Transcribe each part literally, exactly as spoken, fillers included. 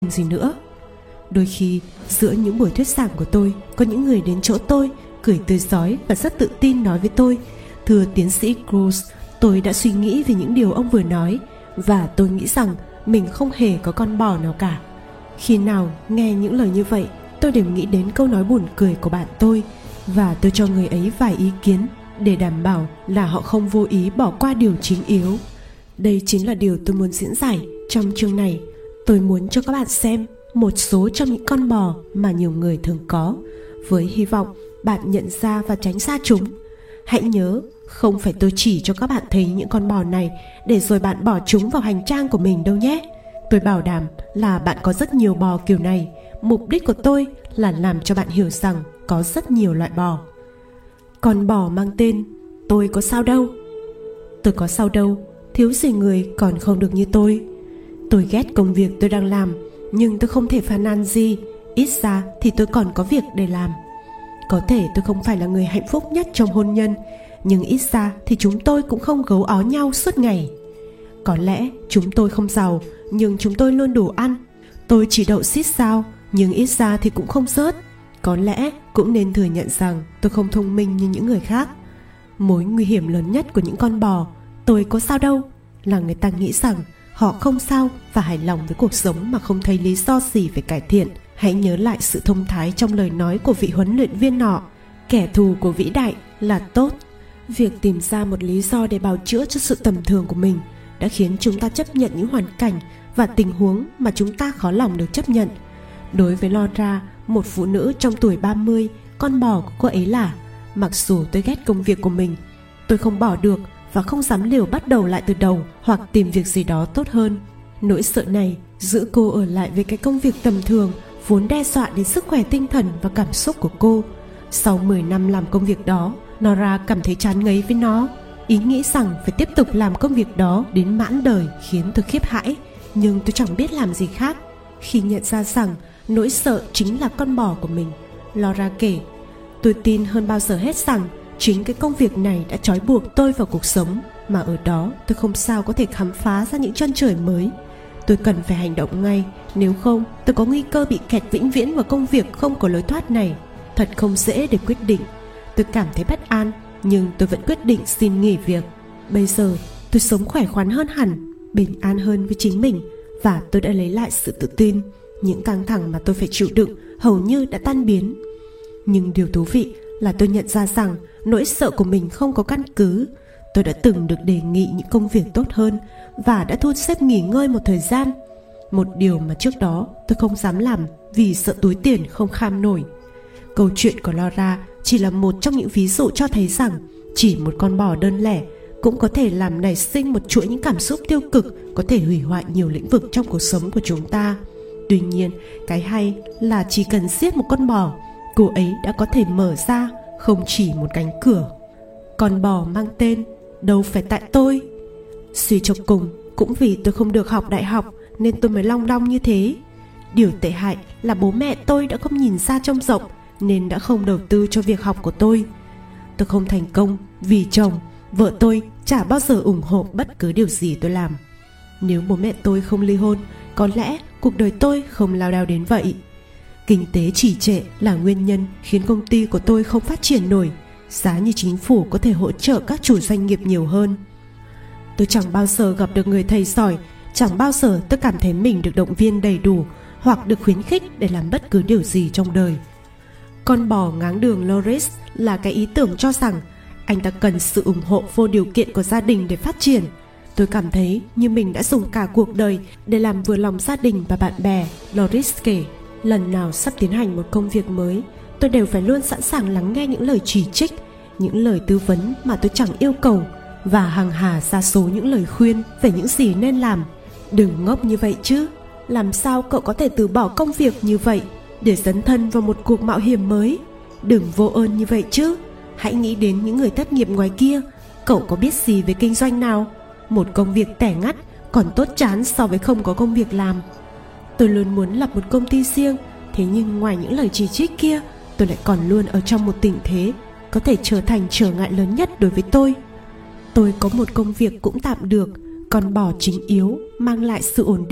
gì nữa. Đôi khi giữa những buổi thuyết giảng của tôi, có những người đến chỗ tôi cười tươi rói và rất tự tin nói với tôi: "Thưa tiến sĩ Cruz, tôi đã suy nghĩ về những điều ông vừa nói, và tôi nghĩ rằng mình không hề có con bò nào cả." Khi nào nghe những lời như vậy, tôi đều nghĩ đến câu nói buồn cười của bạn tôi, và tôi cho người ấy vài ý kiến để đảm bảo là họ không vô ý bỏ qua điều chính yếu. Đây chính là điều tôi muốn diễn giải trong chương này. Tôi muốn cho các bạn xem một số trong những con bò mà nhiều người thường có, với hy vọng bạn nhận ra và tránh xa chúng. Hãy nhớ, không phải tôi chỉ cho các bạn thấy những con bò này để rồi bạn bỏ chúng vào hành trang của mình đâu nhé. Tôi bảo đảm là bạn có rất nhiều bò kiểu này. Mục đích của tôi là làm cho bạn hiểu rằng có rất nhiều loại bò. Con bò mang tên "Tôi có sao đâu". Tôi có sao đâu, thiếu gì người còn không được như tôi. Tôi ghét công việc tôi đang làm, nhưng tôi không thể phàn nàn gì. Ít ra thì tôi còn có việc để làm. Có thể tôi không phải là người hạnh phúc nhất trong hôn nhân, nhưng ít ra thì chúng tôi cũng không gấu ó nhau suốt ngày. Có lẽ chúng tôi không giàu, nhưng chúng tôi luôn đủ ăn. Tôi chỉ đậu xít sao, nhưng ít ra thì cũng không rớt. Có lẽ cũng nên thừa nhận rằng tôi không thông minh như những người khác. Mối nguy hiểm lớn nhất của những con bò "Tôi có sao đâu" là người ta nghĩ rằng họ không sao và hài lòng với cuộc sống mà không thấy lý do gì phải cải thiện. Hãy nhớ lại sự thông thái trong lời nói của vị huấn luyện viên nọ: "Kẻ thù của vĩ đại là tốt." Việc tìm ra một lý do để bào chữa cho sự tầm thường của mình đã khiến chúng ta chấp nhận những hoàn cảnh và tình huống mà chúng ta khó lòng được chấp nhận. Đối với Laura, một phụ nữ trong tuổi ba mươi, con bò của cô ấy là: "Mặc dù tôi ghét công việc của mình, tôi không bỏ được và không dám liều bắt đầu lại từ đầu hoặc tìm việc gì đó tốt hơn." Nỗi sợ này giữ cô ở lại với cái công việc tầm thường, vốn đe dọa đến sức khỏe tinh thần và cảm xúc của cô. Sau mười năm làm công việc đó, Nora cảm thấy chán ngấy với nó. Ý nghĩ rằng phải tiếp tục làm công việc đó đến mãn đời khiến tôi khiếp hãi, nhưng tôi chẳng biết làm gì khác. Khi nhận ra rằng nỗi sợ chính là con bò của mình, Laura kể: "Tôi tin hơn bao giờ hết rằng chính cái công việc này đã trói buộc tôi vào cuộc sống, mà ở đó tôi không sao có thể khám phá ra những chân trời mới. Tôi cần phải hành động ngay, nếu không tôi có nguy cơ bị kẹt vĩnh viễn vào công việc không có lối thoát này. Thật không dễ để quyết định. Tôi cảm thấy bất an, nhưng tôi vẫn quyết định xin nghỉ việc. Bây giờ tôi sống khỏe khoắn hơn hẳn, bình an hơn với chính mình, và tôi đã lấy lại sự tự tin. Những căng thẳng mà tôi phải chịu đựng hầu như đã tan biến. Nhưng điều thú vị là tôi nhận ra rằng nỗi sợ của mình không có căn cứ. Tôi đã từng được đề nghị những công việc tốt hơn và đã thu xếp nghỉ ngơi một thời gian, một điều mà trước đó tôi không dám làm vì sợ túi tiền không kham nổi." Câu chuyện của Laura chỉ là một trong những ví dụ cho thấy rằng chỉ một con bò đơn lẻ cũng có thể làm nảy sinh một chuỗi những cảm xúc tiêu cực, có thể hủy hoại nhiều lĩnh vực trong cuộc sống của chúng ta. Tuy nhiên, cái hay là chỉ cần giết một con bò, cô ấy đã có thể mở ra không chỉ một cánh cửa. Con bò mang tên "Đâu phải tại tôi". Suy cho cùng, cũng vì tôi không được học đại học nên tôi mới long đong như thế. Điều tệ hại là bố mẹ tôi đã không nhìn xa trông rộng nên đã không đầu tư cho việc học của tôi. Tôi không thành công vì chồng, vợ tôi chả bao giờ ủng hộ bất cứ điều gì tôi làm. Nếu bố mẹ tôi không ly hôn, có lẽ cuộc đời tôi không lao đao đến vậy. Kinh tế trì trệ là nguyên nhân khiến công ty của tôi không phát triển nổi, giá như chính phủ có thể hỗ trợ các chủ doanh nghiệp nhiều hơn. Tôi chẳng bao giờ gặp được người thầy giỏi, chẳng bao giờ tôi cảm thấy mình được động viên đầy đủ hoặc được khuyến khích để làm bất cứ điều gì trong đời. Con bò ngáng đường Loris là cái ý tưởng cho rằng anh ta cần sự ủng hộ vô điều kiện của gia đình để phát triển. Tôi cảm thấy như mình đã dùng cả cuộc đời để làm vừa lòng gia đình và bạn bè, Loris kể. Lần nào sắp tiến hành một công việc mới, tôi đều phải luôn sẵn sàng lắng nghe những lời chỉ trích, những lời tư vấn mà tôi chẳng yêu cầu, và hàng hà ra số những lời khuyên về những gì nên làm. Đừng ngốc như vậy chứ. Làm sao cậu có thể từ bỏ công việc như vậy để dấn thân vào một cuộc mạo hiểm mới? Đừng vô ơn như vậy chứ. Hãy nghĩ đến những người thất nghiệp ngoài kia. Cậu có biết gì về kinh doanh nào? Một công việc tẻ ngắt còn tốt chán so với không có công việc làm. Tôi luôn muốn lập một công ty riêng, thế nhưng ngoài những lời chỉ trích kia, tôi lại còn luôn ở trong một tình thế có thể trở thành trở ngại lớn nhất đối với tôi. Tôi có một công việc cũng tạm được, con bò chính yếu mang lại sự ổn định,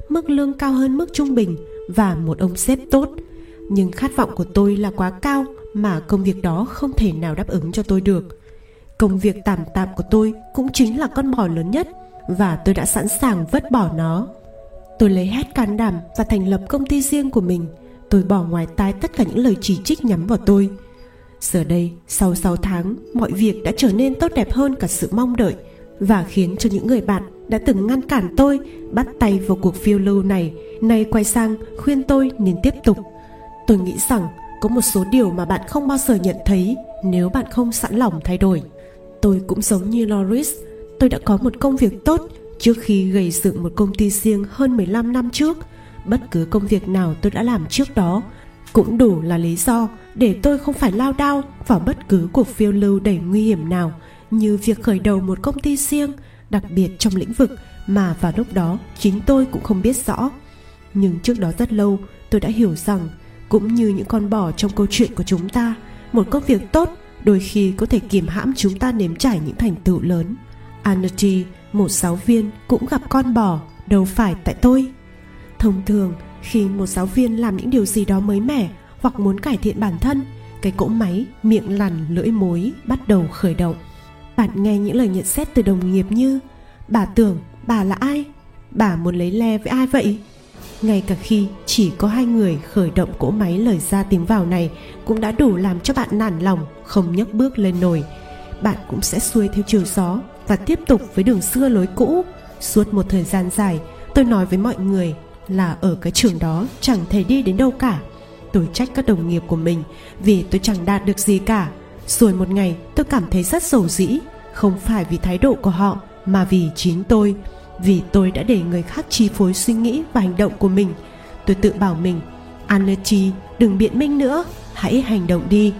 mức lương cao hơn mức trung bình và một ông sếp tốt. Nhưng khát vọng của tôi là quá cao mà công việc đó không thể nào đáp ứng cho tôi được. Công việc tạm tạm của tôi cũng chính là con bò lớn nhất, và tôi đã sẵn sàng vứt bỏ nó. Tôi lấy hết can đảm và thành lập công ty riêng của mình. Tôi bỏ ngoài tai tất cả những lời chỉ trích nhắm vào tôi. Giờ đây, sau sáu tháng, mọi việc đã trở nên tốt đẹp hơn cả sự mong đợi, và khiến cho những người bạn đã từng ngăn cản tôi bắt tay vào cuộc phiêu lưu này nay quay sang khuyên tôi nên tiếp tục. Tôi nghĩ rằng có một số điều mà bạn không bao giờ nhận thấy nếu bạn không sẵn lòng thay đổi. Tôi cũng giống như Loris, tôi đã có một công việc tốt trước khi gây dựng một công ty riêng hơn mười lăm năm trước. Bất cứ công việc nào tôi đã làm trước đó cũng đủ là lý do để tôi không phải lao đao vào bất cứ cuộc phiêu lưu đầy nguy hiểm nào, như việc khởi đầu một công ty riêng, đặc biệt trong lĩnh vực mà vào lúc đó chính tôi cũng không biết rõ. Nhưng trước đó rất lâu, tôi đã hiểu rằng, cũng như những con bò trong câu chuyện của chúng ta, một công việc tốt đôi khi có thể kiềm hãm chúng ta nếm trải những thành tựu lớn. Anarchy, một giáo viên, cũng gặp con bò, đâu phải tại tôi. Thông thường, khi một giáo viên làm những điều gì đó mới mẻ hoặc muốn cải thiện bản thân, cái cỗ máy miệng lằn lưỡi mối bắt đầu khởi động. Bạn nghe những lời nhận xét từ đồng nghiệp như: bà tưởng bà là ai? Bà muốn lấy le với ai vậy? Ngay cả khi chỉ có hai người khởi động cỗ máy lời ra tiếng vào này cũng đã đủ làm cho bạn nản lòng, không nhấc bước lên nổi. Bạn cũng sẽ xuôi theo chiều gió và tiếp tục với đường xưa lối cũ. Suốt một thời gian dài, tôi nói với mọi người là ở cái trường đó chẳng thể đi đến đâu cả. Tôi trách các đồng nghiệp của mình vì tôi chẳng đạt được gì cả. Rồi một ngày tôi cảm thấy rất dầu dĩ, không phải vì thái độ của họ mà vì chính tôi. Vì tôi đã để người khác chi phối suy nghĩ và hành động của mình. Tôi tự bảo mình: Anarchy, đừng biện minh nữa, hãy hành động đi.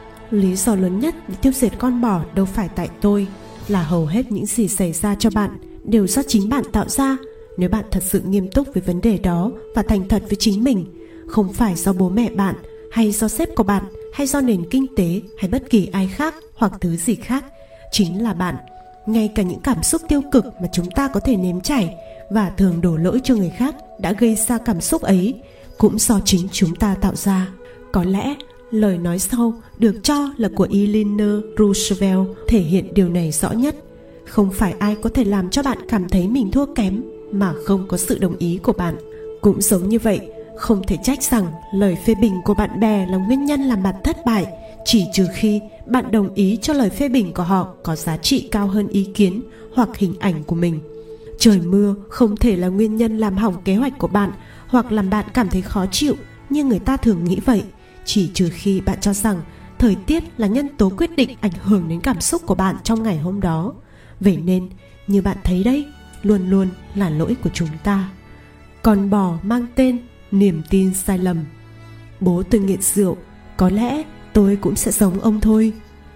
Lý do lớn nhất để tiêu diệt con bò đâu phải tại tôi, là hầu hết những gì xảy ra cho bạn đều do chính bạn tạo ra. Nếu bạn thật sự nghiêm túc với vấn đề đó và thành thật với chính mình, không phải do bố mẹ bạn, hay do sếp của bạn, hay do nền kinh tế, hay bất kỳ ai khác hoặc thứ gì khác, chính là bạn. Ngay cả những cảm xúc tiêu cực mà chúng ta có thể nếm trải và thường đổ lỗi cho người khác đã gây ra cảm xúc ấy cũng do chính chúng ta tạo ra. Có lẽ lời nói sau được cho là của Eleanor Roosevelt thể hiện điều này rõ nhất. Không phải ai có thể làm cho bạn cảm thấy mình thua kém mà không có sự đồng ý của bạn. Cũng giống như vậy, không thể trách rằng lời phê bình của bạn bè là nguyên nhân làm bạn thất bại, chỉ trừ khi bạn đồng ý cho lời phê bình của họ có giá trị cao hơn ý kiến hoặc hình ảnh của mình. Trời mưa không thể là nguyên nhân làm hỏng kế hoạch của bạn hoặc làm bạn cảm thấy khó chịu như người ta thường nghĩ vậy, chỉ trừ khi bạn cho rằng thời tiết là nhân tố quyết định ảnh hưởng đến cảm xúc của bạn trong ngày hôm đó. Vậy nên, như bạn thấy đấy, luôn luôn là lỗi của chúng ta. Con bò mang tên niềm tin sai lầm. Bố tôi nghiện rượu, có lẽ tôi cũng sẽ giống ông thôi.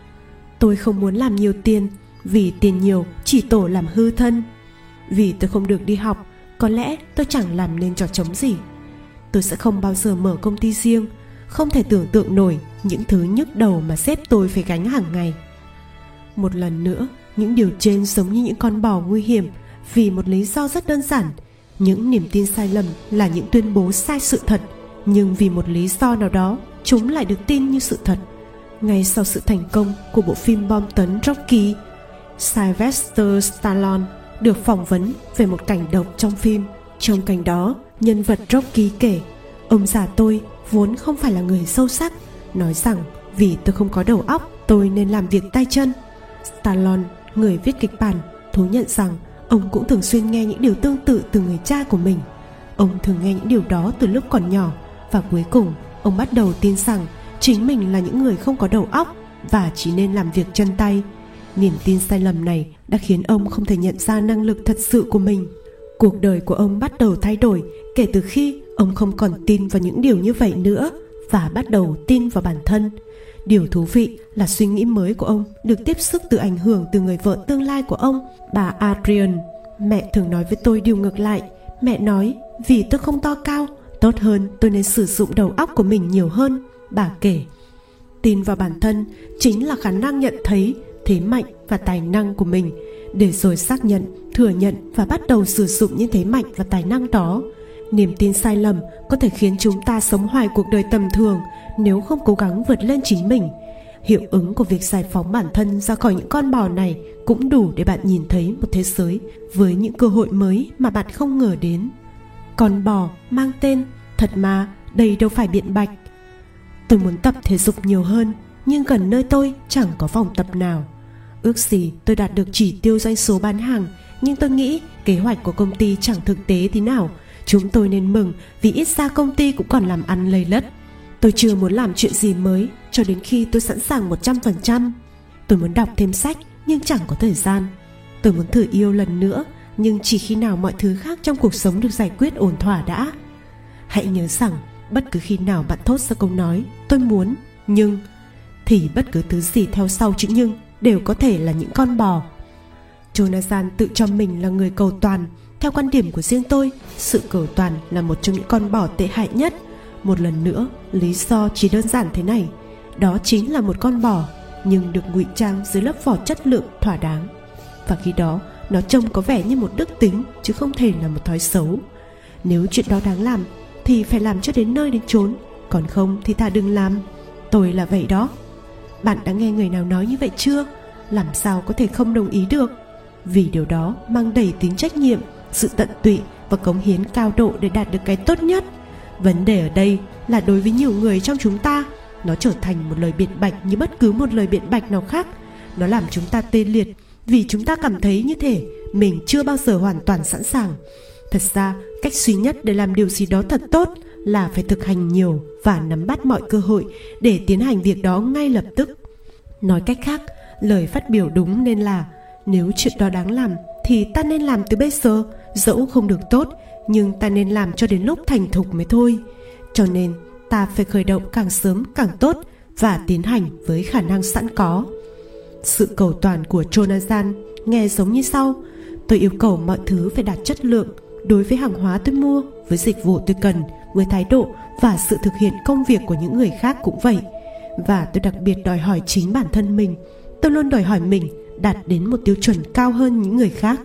Tôi không muốn làm nhiều tiền, vì tiền nhiều chỉ tổ làm hư thân. Vì tôi không được đi học, có lẽ tôi chẳng làm nên trò trống gì. Tôi sẽ không bao giờ mở công ty riêng, không thể tưởng tượng nổi những thứ nhức đầu mà sếp tôi phải gánh hàng ngày. Một lần nữa, những điều trên giống như những con bò nguy hiểm vì một lý do rất đơn giản. Những niềm tin sai lầm là những tuyên bố sai sự thật, nhưng vì một lý do nào đó, chúng lại được tin như sự thật. Ngay sau sự thành công của bộ phim bom tấn Rocky, Sylvester Stallone được phỏng vấn về một cảnh độc trong phim. Trong cảnh đó, nhân vật Rocky kể: ông già tôi vốn không phải là người sâu sắc, nói rằng vì tôi không có đầu óc, tôi nên làm việc tay chân. Stallone, người viết kịch bản, thú nhận rằng ông cũng thường xuyên nghe những điều tương tự từ người cha của mình. Ông thường nghe những điều đó từ lúc còn nhỏ, và cuối cùng ông bắt đầu tin rằng chính mình là những người không có đầu óc và chỉ nên làm việc chân tay. Niềm tin sai lầm này đã khiến ông không thể nhận ra năng lực thật sự của mình. Cuộc đời của ông bắt đầu thay đổi kể từ khi ông không còn tin vào những điều như vậy nữa và bắt đầu tin vào bản thân. Điều thú vị là suy nghĩ mới của ông được tiếp sức từ ảnh hưởng từ người vợ tương lai của ông, bà Adrian. Mẹ thường nói với tôi điều ngược lại. Mẹ nói vì tôi không to cao, tốt hơn tôi nên sử dụng đầu óc của mình nhiều hơn, bà kể. Tin vào bản thân chính là khả năng nhận thấy thế mạnh và tài năng của mình, để rồi xác nhận, thừa nhận và bắt đầu sử dụng những thế mạnh và tài năng đó. Niềm tin sai lầm có thể khiến chúng ta sống hoài cuộc đời tầm thường nếu không cố gắng vượt lên chính mình. Hiệu ứng của việc giải phóng bản thân ra khỏi những con bò này cũng đủ để bạn nhìn thấy một thế giới với những cơ hội mới mà bạn không ngờ đến. Con bò mang tên, thật mà, đây đâu phải biện bạch. Tôi muốn tập thể dục nhiều hơn, nhưng gần nơi tôi chẳng có phòng tập nào. Ước gì tôi đạt được chỉ tiêu doanh số bán hàng, nhưng tôi nghĩ kế hoạch của công ty chẳng thực tế thế nào. Chúng tôi nên mừng vì ít ra công ty cũng còn làm ăn lây lất. Tôi chưa muốn làm chuyện gì mới cho đến khi tôi sẵn sàng một trăm phần trăm. Tôi muốn đọc thêm sách nhưng chẳng có thời gian. Tôi muốn thử yêu lần nữa, nhưng chỉ khi nào mọi thứ khác trong cuộc sống được giải quyết ổn thỏa đã. Hãy nhớ rằng bất cứ khi nào bạn thốt ra câu nói tôi muốn, nhưng, thì bất cứ thứ gì theo sau chữ nhưng đều có thể là những con bò. Jonathan tự cho mình là người cầu toàn. Theo quan điểm của riêng tôi, sự cầu toàn là một trong những con bò tệ hại nhất. Một lần nữa, lý do chỉ đơn giản thế này. Đó chính là một con bò, nhưng được ngụy trang dưới lớp vỏ chất lượng thỏa đáng. Và khi đó, nó trông có vẻ như một đức tính, chứ không thể là một thói xấu. Nếu chuyện đó đáng làm, thì phải làm cho đến nơi đến chốn. Còn không thì thà đừng làm. Tôi là vậy đó. Bạn đã nghe người nào nói như vậy chưa? Làm sao có thể không đồng ý được? Vì điều đó mang đầy tính trách nhiệm, sự tận tụy và cống hiến cao độ để đạt được cái tốt nhất. Vấn đề ở đây là đối với nhiều người trong chúng ta, nó trở thành một lời biện bạch như bất cứ một lời biện bạch nào khác. Nó làm chúng ta tê liệt vì chúng ta cảm thấy như thể mình chưa bao giờ hoàn toàn sẵn sàng. Thật ra, cách duy nhất để làm điều gì đó thật tốt là phải thực hành nhiều và nắm bắt mọi cơ hội để tiến hành việc đó ngay lập tức. Nói cách khác, lời phát biểu đúng nên là nếu chuyện đó đáng làm thì ta nên làm từ bây giờ, dẫu không được tốt, nhưng ta nên làm cho đến lúc thành thục mới thôi. Cho nên ta phải khởi động càng sớm càng tốt và tiến hành với khả năng sẵn có. Sự cầu toàn của Jonathan nghe giống như sau. Tôi yêu cầu mọi thứ phải đạt chất lượng. Đối với hàng hóa tôi mua, với dịch vụ tôi cần, với thái độ và sự thực hiện công việc của những người khác cũng vậy. Và tôi đặc biệt đòi hỏi chính bản thân mình. Tôi luôn đòi hỏi mình đạt đến một tiêu chuẩn cao hơn những người khác.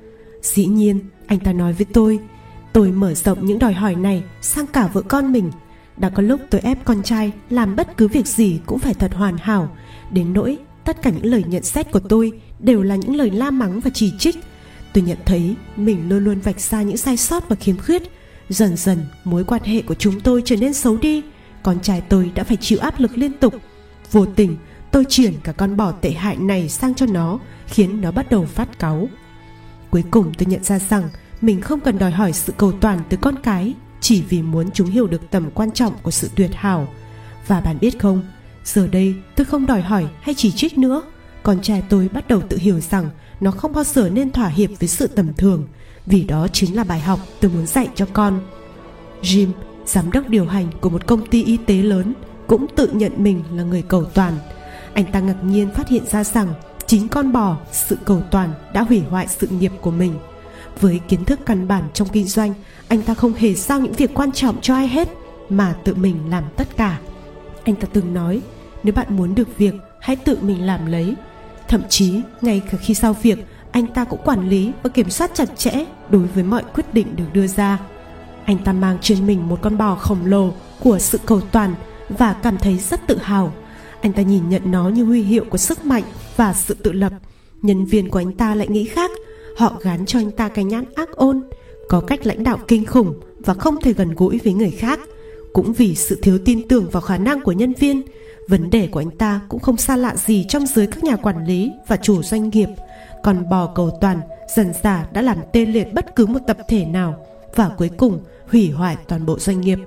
Dĩ nhiên, anh ta nói với tôi, tôi mở rộng những đòi hỏi này sang cả vợ con mình. Đã có lúc tôi ép con trai làm bất cứ việc gì cũng phải thật hoàn hảo, đến nỗi tất cả những lời nhận xét của tôi đều là những lời la mắng và chỉ trích. Tôi nhận thấy mình luôn luôn vạch ra những sai sót và khiếm khuyết. Dần dần mối quan hệ của chúng tôi trở nên xấu đi. Con trai tôi đã phải chịu áp lực liên tục. Vô tình tôi chuyển cả con bò tệ hại này sang cho nó, khiến nó bắt đầu phát cáu. Cuối cùng tôi nhận ra rằng mình không cần đòi hỏi sự cầu toàn từ con cái, chỉ vì muốn chúng hiểu được tầm quan trọng của sự tuyệt hảo. Và bạn biết không, giờ đây tôi không đòi hỏi hay chỉ trích nữa. Con trai tôi bắt đầu tự hiểu rằng nó không bao giờ nên thỏa hiệp với sự tầm thường, vì đó chính là bài học tôi muốn dạy cho con. Jim, giám đốc điều hành của một công ty y tế lớn, cũng tự nhận mình là người cầu toàn. Anh ta ngạc nhiên phát hiện ra rằng chính con bò, sự cầu toàn đã hủy hoại sự nghiệp của mình. Với kiến thức căn bản trong kinh doanh, anh ta không hề giao những việc quan trọng cho ai hết, mà tự mình làm tất cả. Anh ta từng nói, nếu bạn muốn được việc, hãy tự mình làm lấy. Thậm chí, ngay cả khi giao việc, anh ta cũng quản lý và kiểm soát chặt chẽ đối với mọi quyết định được đưa ra. Anh ta mang trên mình một con bò khổng lồ của sự cầu toàn và cảm thấy rất tự hào. Anh ta nhìn nhận nó như huy hiệu của sức mạnh và sự tự lập. Nhân viên của anh ta lại nghĩ khác. Họ gán cho anh ta cái nhãn ác ôn, có cách lãnh đạo kinh khủng và không thể gần gũi với người khác. Cũng vì sự thiếu tin tưởng vào khả năng của nhân viên, vấn đề của anh ta cũng không xa lạ gì trong giới các nhà quản lý và chủ doanh nghiệp. Còn bò cầu toàn dần dà đã làm tê liệt bất cứ một tập thể nào và cuối cùng hủy hoại toàn bộ doanh nghiệp.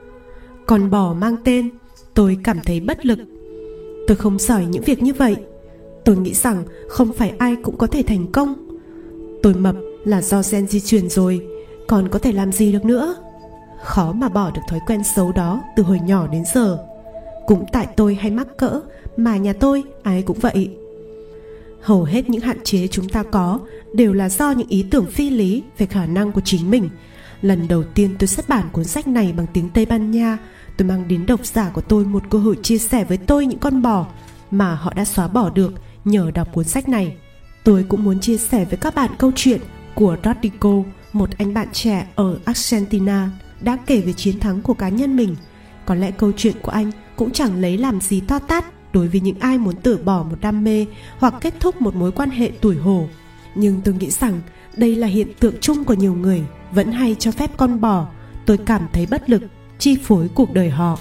Con bò mang tên, tôi cảm thấy bất lực. Tôi không giỏi những việc như vậy. Tôi nghĩ rằng không phải ai cũng có thể thành công. Tôi mập là do gen di truyền rồi, còn có thể làm gì được nữa. Khó mà bỏ được thói quen xấu đó từ hồi nhỏ đến giờ. Cũng tại tôi hay mắc cỡ mà nhà tôi ai cũng vậy. Hầu hết những hạn chế chúng ta có đều là do những ý tưởng phi lý về khả năng của chính mình. Lần đầu tiên tôi xuất bản cuốn sách này bằng tiếng Tây Ban Nha, tôi mang đến độc giả của tôi một cơ hội chia sẻ với tôi những con bò mà họ đã xóa bỏ được nhờ đọc cuốn sách này. Tôi cũng muốn chia sẻ với các bạn câu chuyện của Rodrigo một anh bạn trẻ ở Argentina đã kể về chiến thắng của cá nhân mình. Có lẽ câu chuyện của anh cũng chẳng lấy làm gì to tát đối với những ai muốn từ bỏ một đam mê hoặc kết thúc một mối quan hệ tủi hổ. Nhưng tôi nghĩ rằng đây là hiện tượng chung của nhiều người vẫn hay cho phép con bò. Tôi cảm thấy bất lực chi phối cuộc đời họ.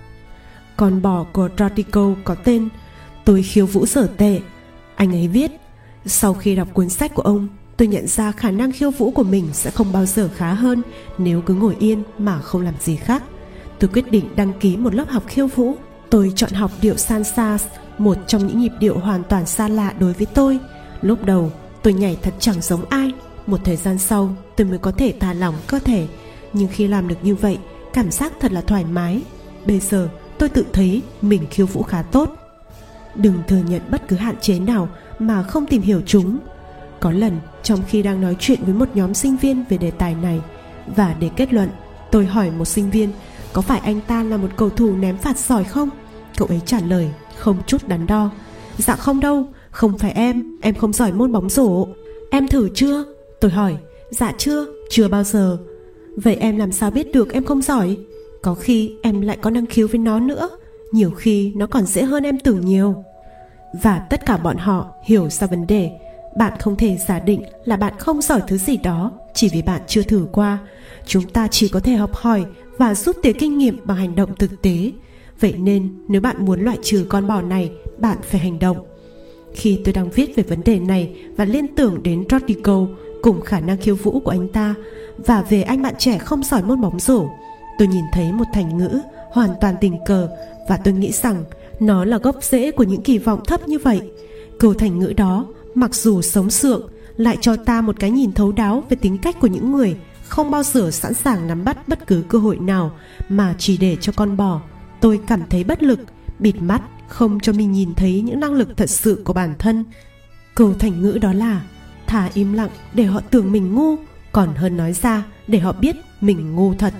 Con bò của Rodrigo có tên Tôi khiêu vũ dở tệ. Anh ấy viết: sau khi đọc cuốn sách của ông, tôi nhận ra khả năng khiêu vũ của mình sẽ không bao giờ khá hơn nếu cứ ngồi yên mà không làm gì khác. Tôi quyết định đăng ký một lớp học khiêu vũ. Tôi chọn học điệu salsa, một trong những nhịp điệu hoàn toàn xa lạ đối với tôi. Lúc đầu tôi nhảy thật chẳng giống ai. Một thời gian sau tôi mới có thể thả lỏng cơ thể. Nhưng khi làm được như vậy, cảm giác thật là thoải mái. Bây giờ tôi tự thấy mình khiêu vũ khá tốt. Đừng thừa nhận bất cứ hạn chế nào mà không tìm hiểu chúng. Có lần trong khi đang nói chuyện với một nhóm sinh viên về đề tài này, và để kết luận, tôi hỏi một sinh viên có phải anh ta là một cầu thủ ném phạt giỏi không. Cậu ấy trả lời không chút đắn đo: dạ không đâu, không phải em, em không giỏi môn bóng rổ. Em thử chưa? Tôi hỏi. Dạ chưa, chưa bao giờ. Vậy em làm sao biết được em không giỏi? Có khi em lại có năng khiếu với nó nữa. Nhiều khi nó còn dễ hơn em tưởng nhiều. Và tất cả bọn họ hiểu ra vấn đề. Bạn không thể giả định là bạn không giỏi thứ gì đó chỉ vì bạn chưa thử qua. Chúng ta chỉ có thể học hỏi và rút tỉa kinh nghiệm bằng hành động thực tế. Vậy nên nếu bạn muốn loại trừ con bò này, bạn phải hành động. Khi tôi đang viết về vấn đề này và liên tưởng đến Rodrigo cùng khả năng khiêu vũ của anh ta, và về anh bạn trẻ không giỏi môn bóng rổ, tôi nhìn thấy một thành ngữ hoàn toàn tình cờ, và tôi nghĩ rằng nó là gốc rễ của những kỳ vọng thấp như vậy. Câu thành ngữ đó, mặc dù sống sượng, lại cho ta một cái nhìn thấu đáo về tính cách của những người không bao giờ sẵn sàng nắm bắt bất cứ cơ hội nào mà chỉ để cho con bò. Tôi cảm thấy bất lực, bịt mắt, không cho mình nhìn thấy những năng lực thật sự của bản thân. Câu thành ngữ đó là: thà im lặng để họ tưởng mình ngu, còn hơn nói ra để họ biết mình ngu thật.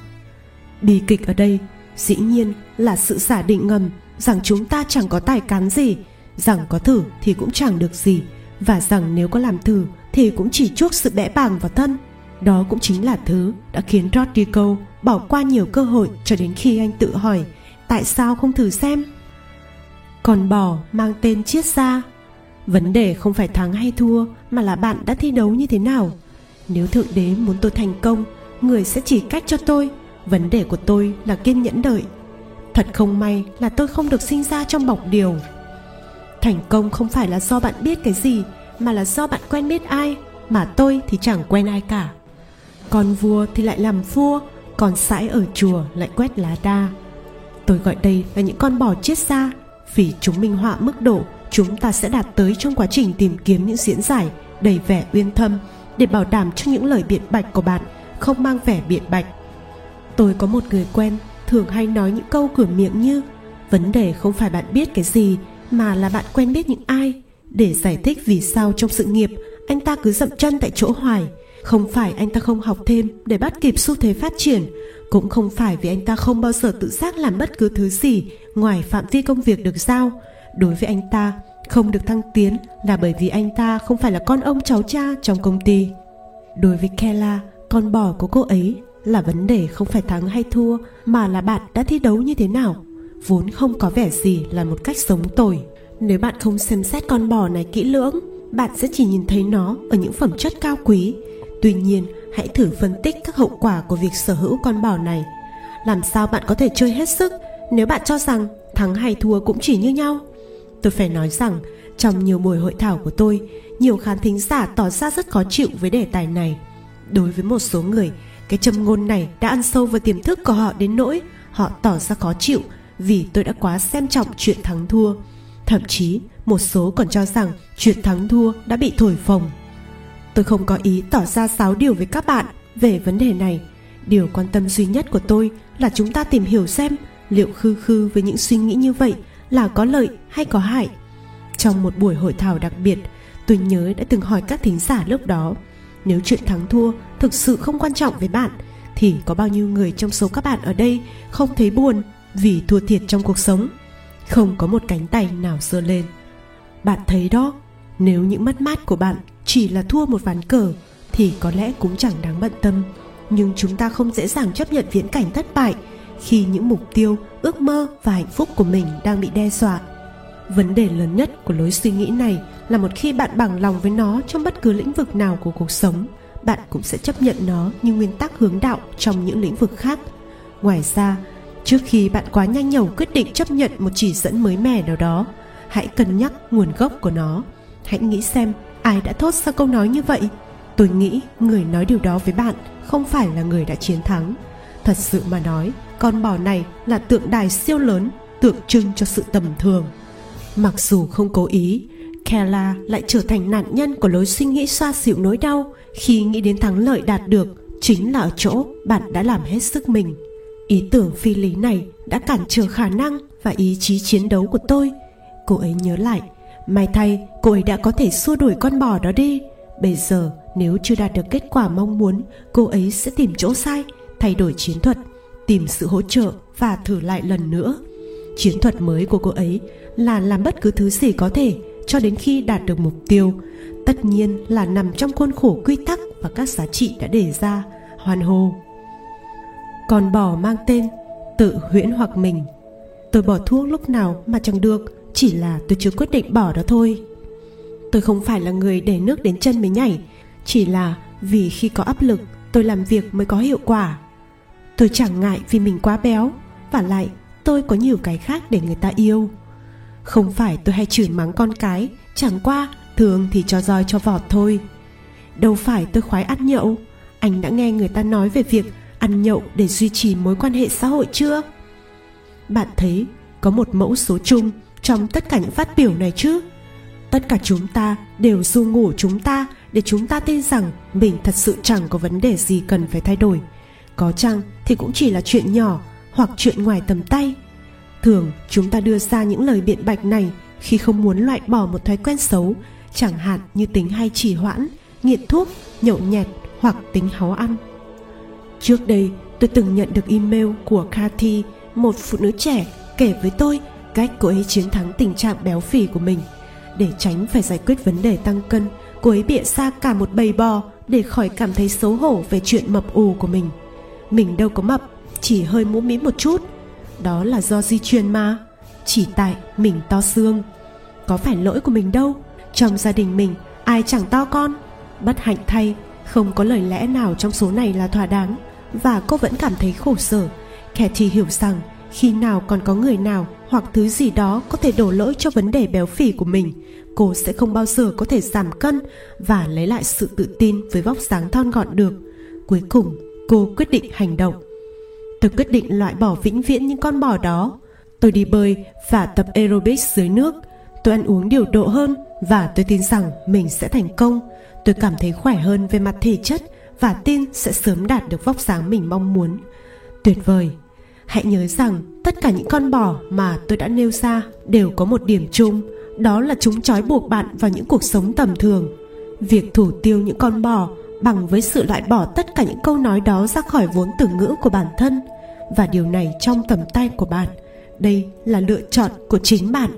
Bi kịch ở đây dĩ nhiên là sự giả định ngầm rằng chúng ta chẳng có tài cán gì, rằng có thử thì cũng chẳng được gì, và rằng nếu có làm thử thì cũng chỉ chuốc sự bẽ bàng vào thân. Đó cũng chính là thứ đã khiến Rodrigo bỏ qua nhiều cơ hội cho đến khi anh tự hỏi tại sao không thử xem. Con bò mang tên triết gia. Vấn đề không phải thắng hay thua, mà là bạn đã thi đấu như thế nào. Nếu Thượng Đế muốn tôi thành công, người sẽ chỉ cách cho tôi. Vấn đề của tôi là kiên nhẫn đợi. Thật không may là tôi không được sinh ra trong bọc điều. Thành công không phải là do bạn biết cái gì, mà là do bạn quen biết ai. Mà tôi thì chẳng quen ai cả. Con vua thì lại làm vua, còn sãi ở chùa lại quét lá đa. Tôi gọi đây là những con bò triết gia, vì chúng minh họa mức độ chúng ta sẽ đạt tới trong quá trình tìm kiếm những diễn giải đầy vẻ uyên thâm, để bảo đảm cho những lời biện bạch của bạn không mang vẻ biện bạch. Tôi có một người quen thường hay nói những câu cửa miệng như: vấn đề không phải bạn biết cái gì, mà là bạn quen biết những ai. Để giải thích vì sao trong sự nghiệp anh ta cứ dậm chân tại chỗ hoài. Không phải anh ta không học thêm để bắt kịp xu thế phát triển, cũng không phải vì anh ta không bao giờ tự giác làm bất cứ thứ gì ngoài phạm vi công việc được giao. Đối với anh ta, không được thăng tiến là bởi vì anh ta không phải là con ông cháu cha trong công ty. Đối với Kela, con bò của cô ấy là vấn đề không phải thắng hay thua, mà là bạn đã thi đấu như thế nào. Vốn không có vẻ gì là một cách sống tồi. Nếu bạn không xem xét con bò này kỹ lưỡng, bạn sẽ chỉ nhìn thấy nó ở những phẩm chất cao quý. Tuy nhiên, hãy thử phân tích các hậu quả của việc sở hữu con bò này. Làm sao bạn có thể chơi hết sức nếu bạn cho rằng thắng hay thua cũng chỉ như nhau? Tôi phải nói rằng, trong nhiều buổi hội thảo của tôi, nhiều khán thính giả tỏ ra rất khó chịu với đề tài này. Đối với một số người, cái châm ngôn này đã ăn sâu vào tiềm thức của họ đến nỗi họ tỏ ra khó chịu vì tôi đã quá xem trọng chuyện thắng thua. Thậm chí, một số còn cho rằng chuyện thắng thua đã bị thổi phồng. Tôi không có ý tỏ ra sáo điều với các bạn về vấn đề này. Điều quan tâm duy nhất của tôi là chúng ta tìm hiểu xem liệu khư khư với những suy nghĩ như vậy là có lợi hay có hại. Trong một buổi hội thảo đặc biệt, tôi nhớ đã từng hỏi các thính giả lúc đó, nếu chuyện thắng thua thực sự không quan trọng với bạn, thì có bao nhiêu người trong số các bạn ở đây không thấy buồn vì thua thiệt trong cuộc sống? Không có một cánh tay nào giơ lên. Bạn thấy đó, nếu những mất mát của bạn chỉ là thua một ván cờ, thì có lẽ cũng chẳng đáng bận tâm. Nhưng chúng ta không dễ dàng chấp nhận viễn cảnh thất bại khi những mục tiêu, ước mơ và hạnh phúc của mình đang bị đe dọa. Vấn đề lớn nhất của lối suy nghĩ này là một khi bạn bằng lòng với nó trong bất cứ lĩnh vực nào của cuộc sống, bạn cũng sẽ chấp nhận nó như nguyên tắc hướng đạo trong những lĩnh vực khác. Ngoài ra, trước khi bạn quá nhanh nhẩu quyết định chấp nhận một chỉ dẫn mới mẻ nào đó, hãy cân nhắc nguồn gốc của nó. Hãy nghĩ xem ai đã thốt ra câu nói như vậy. Tôi nghĩ người nói điều đó với bạn không phải là người đã chiến thắng. Thật sự mà nói, con bò này là tượng đài siêu lớn, tượng trưng cho sự tầm thường. Mặc dù không cố ý, Kela lại trở thành nạn nhân của lối suy nghĩ xoa dịu nỗi đau khi nghĩ đến thắng lợi đạt được chính là ở chỗ bạn đã làm hết sức mình. Ý tưởng phi lý này đã cản trở khả năng và ý chí chiến đấu của tôi. Cô ấy nhớ lại, may thay cô ấy đã có thể xua đuổi con bò đó đi. Bây giờ nếu chưa đạt được kết quả mong muốn, cô ấy sẽ tìm chỗ sai, thay đổi chiến thuật, tìm sự hỗ trợ và thử lại lần nữa. Chiến thuật mới của cô ấy là làm bất cứ thứ gì có thể cho đến khi đạt được mục tiêu, tất nhiên là nằm trong khuôn khổ quy tắc và các giá trị đã đề ra. Hoan hô. Con bò mang tên tự huyễn hoặc mình. Tôi bỏ thuốc lúc nào mà chẳng được, chỉ là tôi chưa quyết định bỏ đó thôi. Tôi không phải là người để nước đến chân mới nhảy, chỉ là vì khi có áp lực tôi làm việc mới có hiệu quả. Tôi chẳng ngại vì mình quá béo, và lại tôi có nhiều cái khác để người ta yêu. Không phải tôi hay chửi mắng con cái, chẳng qua thường thì cho roi cho vọt thôi. Đâu phải tôi khoái ăn nhậu. Anh đã nghe người ta nói về việc ăn nhậu để duy trì mối quan hệ xã hội chưa? Bạn thấy có một mẫu số chung trong tất cả những phát biểu này chứ? Tất cả chúng ta đều ru ngủ chúng ta để chúng ta tin rằng mình thật sự chẳng có vấn đề gì cần phải thay đổi. Có chăng thì cũng chỉ là chuyện nhỏ hoặc chuyện ngoài tầm tay. Thường chúng ta đưa ra những lời biện bạch này khi không muốn loại bỏ một thói quen xấu, chẳng hạn như tính hay trì hoãn, nghiện thuốc, nhậu nhẹt hoặc tính háu ăn. Trước đây tôi từng nhận được email của Cathy, một phụ nữ trẻ, kể với tôi cách cô ấy chiến thắng tình trạng béo phì của mình. Để tránh phải giải quyết vấn đề tăng cân, cô ấy bịa ra cả một bầy bò để khỏi cảm thấy xấu hổ về chuyện mập ù của mình. Mình đâu có mập, chỉ hơi mũm mĩm một chút. Đó là do di truyền mà, chỉ tại mình to xương. Có phải lỗi của mình đâu, trong gia đình mình ai chẳng to con. Bất hạnh thay, không có lời lẽ nào trong số này là thỏa đáng, và cô vẫn cảm thấy khổ sở. Cathy hiểu rằng khi nào còn có người nào hoặc thứ gì đó có thể đổ lỗi cho vấn đề béo phì của mình, cô sẽ không bao giờ có thể giảm cân và lấy lại sự tự tin với vóc dáng thon gọn được. Cuối cùng, cô quyết định hành động. Tôi quyết định loại bỏ vĩnh viễn những con bò đó. Tôi đi bơi và tập aerobics dưới nước. Tôi ăn uống điều độ hơn và tôi tin rằng mình sẽ thành công. Tôi cảm thấy khỏe hơn về mặt thể chất và tin sẽ sớm đạt được vóc dáng mình mong muốn. Tuyệt vời! Hãy nhớ rằng tất cả những con bò mà tôi đã nêu ra đều có một điểm chung, đó là chúng trói buộc bạn vào những cuộc sống tầm thường. Việc thủ tiêu những con bò bằng với sự loại bỏ tất cả những câu nói đó ra khỏi vốn từ ngữ của bản thân, và điều này trong tầm tay của bạn. Đây là lựa chọn của chính bạn.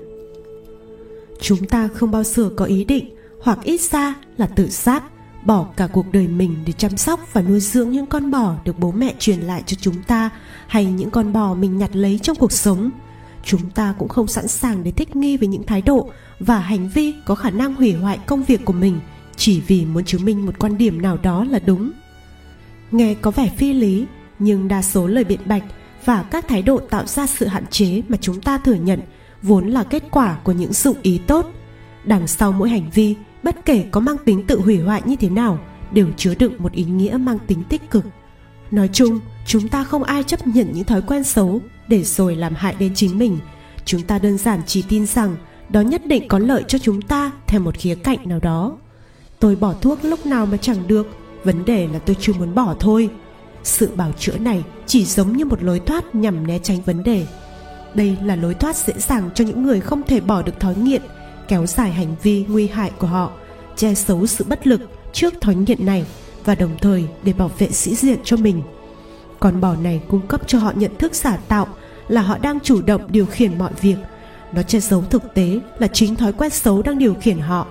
Chúng ta không bao giờ có ý định, hoặc ít ra là tự sát, bỏ cả cuộc đời mình để chăm sóc và nuôi dưỡng những con bò được bố mẹ truyền lại cho chúng ta, hay những con bò mình nhặt lấy trong cuộc sống. Chúng ta cũng không sẵn sàng để thích nghi với những thái độ và hành vi có khả năng hủy hoại công việc của mình chỉ vì muốn chứng minh một quan điểm nào đó là đúng. Nghe có vẻ phi lý, nhưng đa số lời biện bạch và các thái độ tạo ra sự hạn chế mà chúng ta thừa nhận vốn là kết quả của những dụng ý tốt. Đằng sau mỗi hành vi, bất kể có mang tính tự hủy hoại như thế nào, đều chứa đựng một ý nghĩa mang tính tích cực. Nói chung, chúng ta không ai chấp nhận những thói quen xấu để rồi làm hại đến chính mình. Chúng ta đơn giản chỉ tin rằng đó nhất định có lợi cho chúng ta theo một khía cạnh nào đó. Tôi bỏ thuốc lúc nào mà chẳng được, vấn đề là tôi chưa muốn bỏ thôi. Sự bào chữa này chỉ giống như một lối thoát nhằm né tránh vấn đề. Đây là lối thoát dễ dàng cho những người không thể bỏ được thói nghiện, kéo dài hành vi nguy hại của họ, che giấu sự bất lực trước thói nghiện này, và đồng thời để bảo vệ sĩ diện cho mình. Con bò này cung cấp cho họ nhận thức giả tạo là họ đang chủ động điều khiển mọi việc. Nó che giấu thực tế là chính thói quen xấu đang điều khiển họ.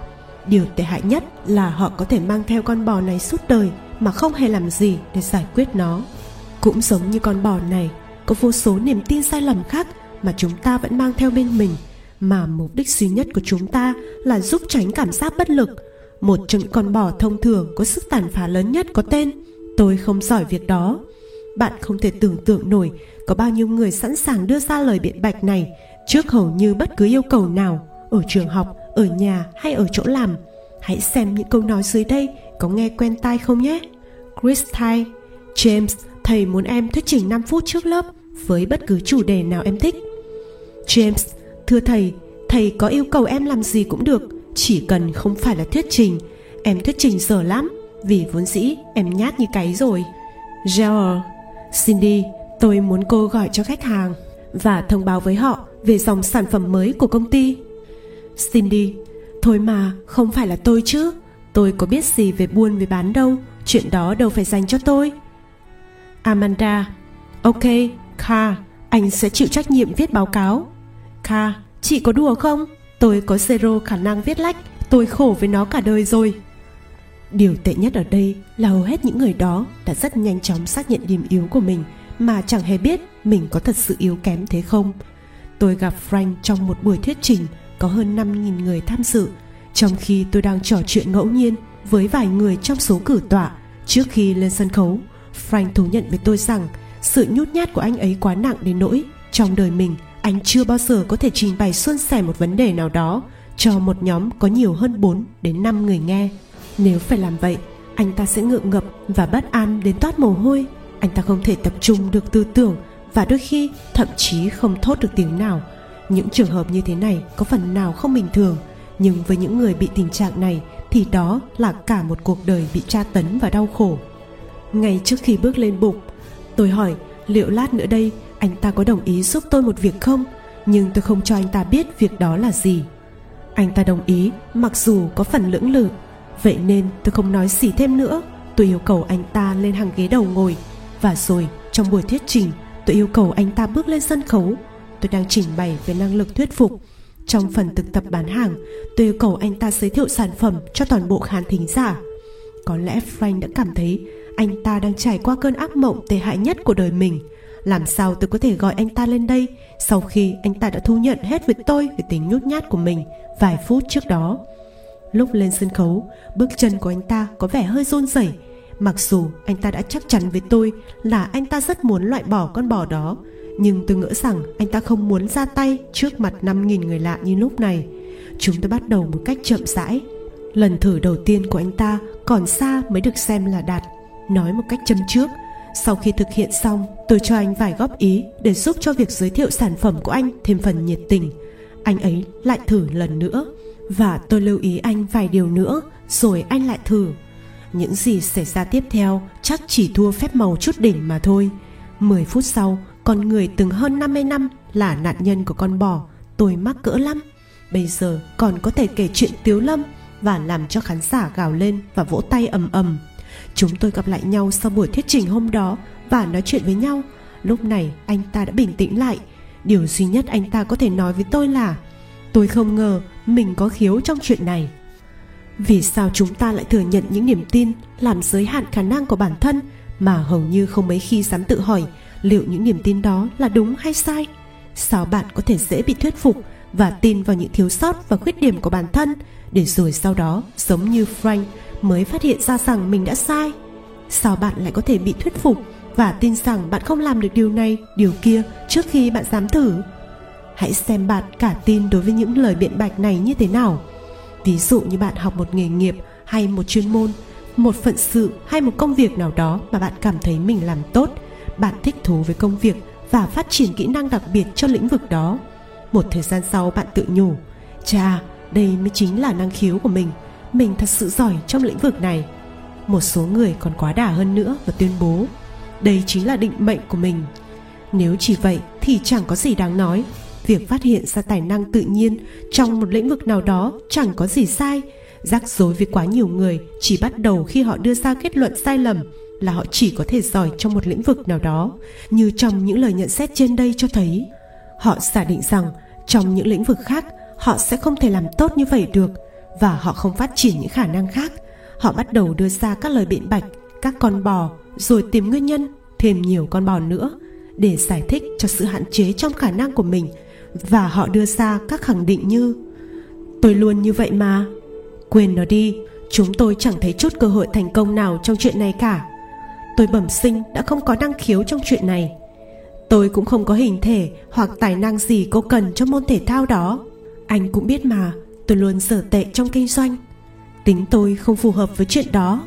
Điều tệ hại nhất là họ có thể mang theo con bò này suốt đời mà không hề làm gì để giải quyết nó. Cũng giống như con bò này, có vô số niềm tin sai lầm khác mà chúng ta vẫn mang theo bên mình, mà mục đích duy nhất của chúng ta là giúp tránh cảm giác bất lực. Một trong những con bò thông thường có sức tàn phá lớn nhất có tên "Tôi không giỏi việc đó". Bạn không thể tưởng tượng nổi có bao nhiêu người sẵn sàng đưa ra lời biện bạch này trước hầu như bất cứ yêu cầu nào, ở trường học, ở nhà hay ở chỗ làm. Hãy xem những câu nói dưới đây có nghe quen tai không nhé. Christine: James, thầy muốn em thuyết trình năm phút trước lớp với bất cứ chủ đề nào em thích. James: Thưa thầy, thầy có yêu cầu em làm gì cũng được, chỉ cần không phải là thuyết trình. Em thuyết trình dở lắm, vì vốn dĩ em nhát như cái rồi. Gerald: Cindy, tôi muốn cô gọi cho khách hàng và thông báo với họ về dòng sản phẩm mới của công ty. Cindy: Thôi mà, không phải là tôi chứ. Tôi có biết gì về buôn về bán đâu, chuyện đó đâu phải dành cho tôi. Amanda: Ok, Carl, anh sẽ chịu trách nhiệm viết báo cáo. Carl: Chị có đùa không? Tôi có zero khả năng viết lách, tôi khổ với nó cả đời rồi. Điều tệ nhất ở đây là hầu hết những người đó đã rất nhanh chóng xác nhận điểm yếu của mình mà chẳng hề biết mình có thật sự yếu kém thế không. Tôi gặp Frank trong một buổi thuyết trình có hơn năm nghìn người tham dự, trong khi tôi đang trò chuyện ngẫu nhiên với vài người trong số cử tọa. Trước khi lên sân khấu, Frank thú nhận với tôi rằng sự nhút nhát của anh ấy quá nặng đến nỗi trong đời mình anh chưa bao giờ có thể trình bày suôn sẻ một vấn đề nào đó cho một nhóm có nhiều hơn bốn đến năm người nghe. Nếu phải làm vậy, anh ta sẽ ngượng ngập và bất an đến toát mồ hôi. Anh ta không thể tập trung được tư tưởng và đôi khi thậm chí không thốt được tiếng nào. Những trường hợp như thế này có phần nào không bình thường, nhưng với những người bị tình trạng này thì đó là cả một cuộc đời bị tra tấn và đau khổ. Ngay trước khi bước lên bục, tôi hỏi liệu lát nữa đây anh ta có đồng ý giúp tôi một việc không, nhưng tôi không cho anh ta biết việc đó là gì. Anh ta đồng ý, mặc dù có phần lưỡng lự. Vậy nên tôi không nói gì thêm nữa. Tôi yêu cầu anh ta lên hàng ghế đầu ngồi. Và rồi trong buổi thuyết trình, tôi yêu cầu anh ta bước lên sân khấu. Tôi đang trình bày về năng lực thuyết phục. Trong phần thực tập bán hàng, tôi yêu cầu anh ta giới thiệu sản phẩm cho toàn bộ khán thính giả. Có lẽ Frank đã cảm thấy anh ta đang trải qua cơn ác mộng tệ hại nhất của đời mình. Làm sao tôi có thể gọi anh ta lên đây sau khi anh ta đã thú nhận hết với tôi về tính nhút nhát của mình vài phút trước đó. Lúc lên sân khấu, bước chân của anh ta có vẻ hơi run rẩy. Mặc dù anh ta đã chắc chắn với tôi là anh ta rất muốn loại bỏ con bò đó, nhưng tôi ngỡ rằng anh ta không muốn ra tay trước mặt năm nghìn người lạ như lúc này. Chúng tôi bắt đầu một cách chậm rãi. Lần thử đầu tiên của anh ta còn xa mới được xem là đạt. Nói một cách châm chước, sau khi thực hiện xong, tôi cho anh vài góp ý để giúp cho việc giới thiệu sản phẩm của anh thêm phần nhiệt tình. Anh ấy lại thử lần nữa, và tôi lưu ý anh vài điều nữa, rồi anh lại thử. Những gì xảy ra tiếp theo chắc chỉ thua phép màu chút đỉnh mà thôi. Mười phút sau, con người từng hơn năm mươi năm là nạn nhân của con bò, tôi mắc cỡ lắm. Bây giờ còn có thể kể chuyện tiếu lâm và làm cho khán giả gào lên và vỗ tay ầm ầm. Chúng tôi gặp lại nhau sau buổi thuyết trình hôm đó và nói chuyện với nhau. Lúc này anh ta đã bình tĩnh lại. Điều duy nhất anh ta có thể nói với tôi là: tôi không ngờ mình có khiếu trong chuyện này. Vì sao chúng ta lại thừa nhận những niềm tin làm giới hạn khả năng của bản thân mà hầu như không mấy khi dám tự hỏi liệu những niềm tin đó là đúng hay sai? Sao bạn có thể dễ bị thuyết phục và tin vào những thiếu sót và khuyết điểm của bản thân, để rồi sau đó, giống như Frank, mới phát hiện ra rằng mình đã sai? Sao bạn lại có thể bị thuyết phục và tin rằng bạn không làm được điều này, điều kia trước khi bạn dám thử? Hãy xem bạn cả tin đối với những lời biện bạch này như thế nào. Ví dụ như bạn học một nghề nghiệp hay một chuyên môn, một phận sự hay một công việc nào đó mà bạn cảm thấy mình làm tốt. Bạn thích thú với công việc và phát triển kỹ năng đặc biệt cho lĩnh vực đó. Một thời gian sau bạn tự nhủ: chà, đây mới chính là năng khiếu của mình. Mình thật sự giỏi trong lĩnh vực này. Một số người còn quá đà hơn nữa và tuyên bố: đây chính là định mệnh của mình. Nếu chỉ vậy thì chẳng có gì đáng nói. Việc phát hiện ra tài năng tự nhiên trong một lĩnh vực nào đó chẳng có gì sai. Rắc rối với quá nhiều người chỉ bắt đầu khi họ đưa ra kết luận sai lầm là họ chỉ có thể giỏi trong một lĩnh vực nào đó, như trong những lời nhận xét trên đây cho thấy. Họ giả định rằng trong những lĩnh vực khác họ sẽ không thể làm tốt như vậy được, và họ không phát triển những khả năng khác. Họ bắt đầu đưa ra các lời biện bạch, các con bò, rồi tìm nguyên nhân, thêm nhiều con bò nữa để giải thích cho sự hạn chế trong khả năng của mình. Và họ đưa ra các khẳng định như: tôi luôn như vậy mà, quên nó đi, chúng tôi chẳng thấy chút cơ hội thành công nào trong chuyện này cả, tôi bẩm sinh đã không có năng khiếu trong chuyện này, tôi cũng không có hình thể hoặc tài năng gì cô cần cho môn thể thao đó, anh cũng biết mà, tôi luôn dở tệ trong kinh doanh, tính tôi không phù hợp với chuyện đó.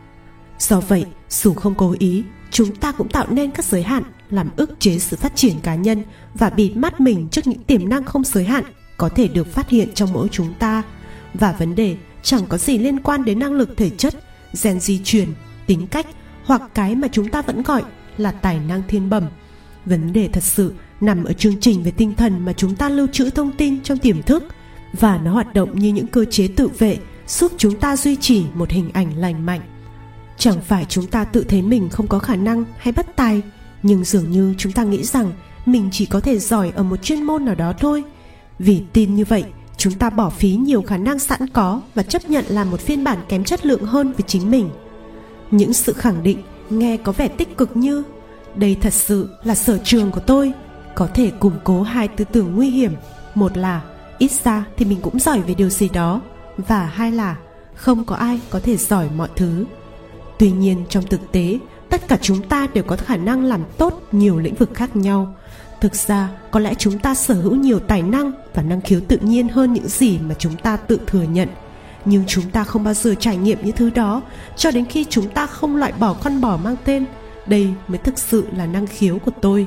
Do vậy, dù không cố ý, chúng ta cũng tạo nên các giới hạn làm ức chế sự phát triển cá nhân và bịt mắt mình trước những tiềm năng không giới hạn có thể được phát hiện trong mỗi chúng ta. Và vấn đề chẳng có gì liên quan đến năng lực thể chất, gen di truyền, tính cách hoặc cái mà chúng ta vẫn gọi là tài năng thiên bẩm. Vấn đề thật sự nằm ở chương trình về tinh thần mà chúng ta lưu trữ thông tin trong tiềm thức, và nó hoạt động như những cơ chế tự vệ giúp chúng ta duy trì một hình ảnh lành mạnh. Chẳng phải chúng ta tự thấy mình không có khả năng hay bất tài, nhưng dường như chúng ta nghĩ rằng mình chỉ có thể giỏi ở một chuyên môn nào đó thôi. Vì tin như vậy, chúng ta bỏ phí nhiều khả năng sẵn có và chấp nhận làm một phiên bản kém chất lượng hơn với chính mình. Những sự khẳng định nghe có vẻ tích cực như đây thật sự là sở trường của tôi, có thể củng cố hai tư tưởng nguy hiểm. Một là ít ra thì mình cũng giỏi về điều gì đó, và hai là không có ai có thể giỏi mọi thứ. Tuy nhiên trong thực tế, tất cả chúng ta đều có khả năng làm tốt nhiều lĩnh vực khác nhau. Thực ra, có lẽ chúng ta sở hữu nhiều tài năng và năng khiếu tự nhiên hơn những gì mà chúng ta tự thừa nhận. Nhưng chúng ta không bao giờ trải nghiệm những thứ đó cho đến khi chúng ta không loại bỏ con bò mang tên đây mới thực sự là năng khiếu của tôi.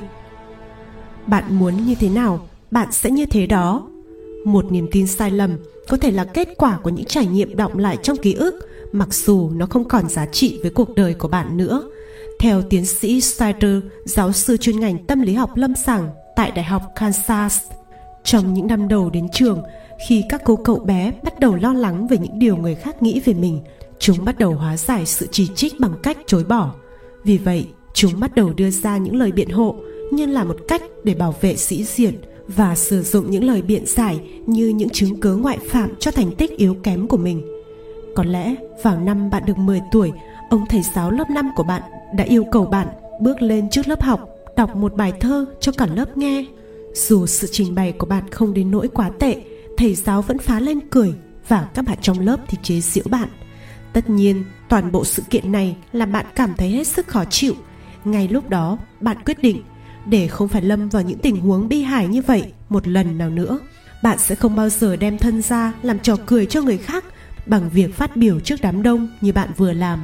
Bạn muốn như thế nào, bạn sẽ như thế đó. Một niềm tin sai lầm có thể là kết quả của những trải nghiệm đọng lại trong ký ức, mặc dù nó không còn giá trị với cuộc đời của bạn nữa. Theo tiến sĩ Snyder, giáo sư chuyên ngành tâm lý học lâm sàng tại Đại học Kansas, trong những năm đầu đến trường, khi các cô cậu bé bắt đầu lo lắng về những điều người khác nghĩ về mình, chúng bắt đầu hóa giải sự chỉ trích bằng cách chối bỏ. Vì vậy, chúng bắt đầu đưa ra những lời biện hộ như là một cách để bảo vệ sĩ diện, và sử dụng những lời biện giải như những chứng cớ ngoại phạm cho thành tích yếu kém của mình. Có lẽ vào năm bạn được mười tuổi, ông thầy giáo lớp năm của bạn đã yêu cầu bạn bước lên trước lớp học, đọc một bài thơ cho cả lớp nghe. Dù sự trình bày của bạn không đến nỗi quá tệ, thầy giáo vẫn phá lên cười và các bạn trong lớp thì chế giễu bạn. Tất nhiên, toàn bộ sự kiện này làm bạn cảm thấy hết sức khó chịu. Ngay lúc đó, bạn quyết định để không phải lâm vào những tình huống bi hài như vậy một lần nào nữa, bạn sẽ không bao giờ đem thân ra làm trò cười cho người khác bằng việc phát biểu trước đám đông như bạn vừa làm.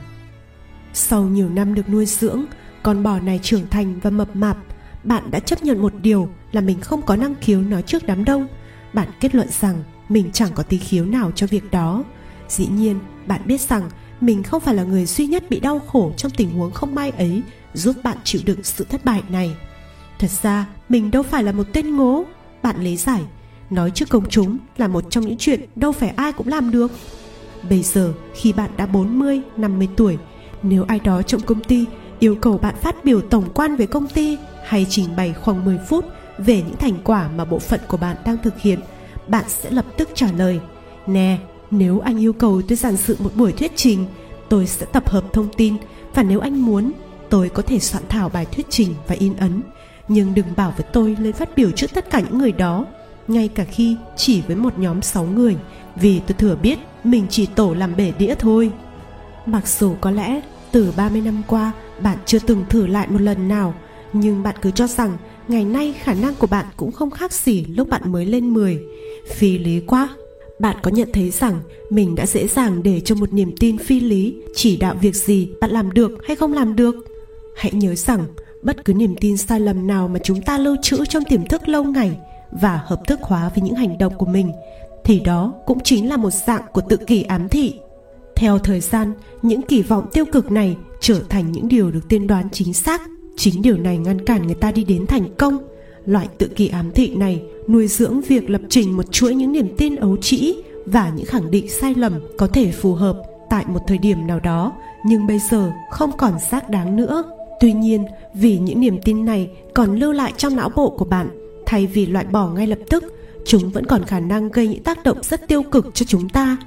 Sau nhiều năm được nuôi dưỡng, con bò này trưởng thành và mập mạp. Bạn đã chấp nhận một điều là mình không có năng khiếu nói trước đám đông. Bạn kết luận rằng mình chẳng có tí khiếu nào cho việc đó. Dĩ nhiên, bạn biết rằng mình không phải là người duy nhất bị đau khổ trong tình huống không may ấy, giúp bạn chịu đựng sự thất bại này. Thật ra, mình đâu phải là một tên ngố. Bạn lý giải, nói trước công chúng là một trong những chuyện đâu phải ai cũng làm được. Bây giờ, khi bạn đã bốn mươi, năm mươi tuổi, nếu ai đó trong công ty yêu cầu bạn phát biểu tổng quan về công ty hay trình bày khoảng mười phút về những thành quả mà bộ phận của bạn đang thực hiện, bạn sẽ lập tức trả lời: nè, nếu anh yêu cầu tôi giản sự một buổi thuyết trình, tôi sẽ tập hợp thông tin, và nếu anh muốn, tôi có thể soạn thảo bài thuyết trình và in ấn. Nhưng đừng bảo với tôi lên phát biểu trước tất cả những người đó, ngay cả khi chỉ với một nhóm sáu người, vì tôi thừa biết mình chỉ tổ làm bể đĩa thôi. Mặc dù có lẽ từ ba mươi năm qua bạn chưa từng thử lại một lần nào, nhưng bạn cứ cho rằng ngày nay khả năng của bạn cũng không khác gì lúc bạn mới lên mười. Phi lý quá. Bạn có nhận thấy rằng mình đã dễ dàng để cho một niềm tin phi lý chỉ đạo việc gì bạn làm được hay không làm được? Hãy nhớ rằng bất cứ niềm tin sai lầm nào mà chúng ta lưu trữ trong tiềm thức lâu ngày và hợp thức hóa với những hành động của mình, thì đó cũng chính là một dạng của tự kỷ ám thị. Theo thời gian, những kỳ vọng tiêu cực này trở thành những điều được tiên đoán chính xác. Chính điều này ngăn cản người ta đi đến thành công. Loại tự kỷ ám thị này nuôi dưỡng việc lập trình một chuỗi những niềm tin ấu trĩ và những khẳng định sai lầm có thể phù hợp tại một thời điểm nào đó, nhưng bây giờ không còn xác đáng nữa. Tuy nhiên, vì những niềm tin này còn lưu lại trong não bộ của bạn, thay vì loại bỏ ngay lập tức, chúng vẫn còn khả năng gây những tác động rất tiêu cực cho chúng ta.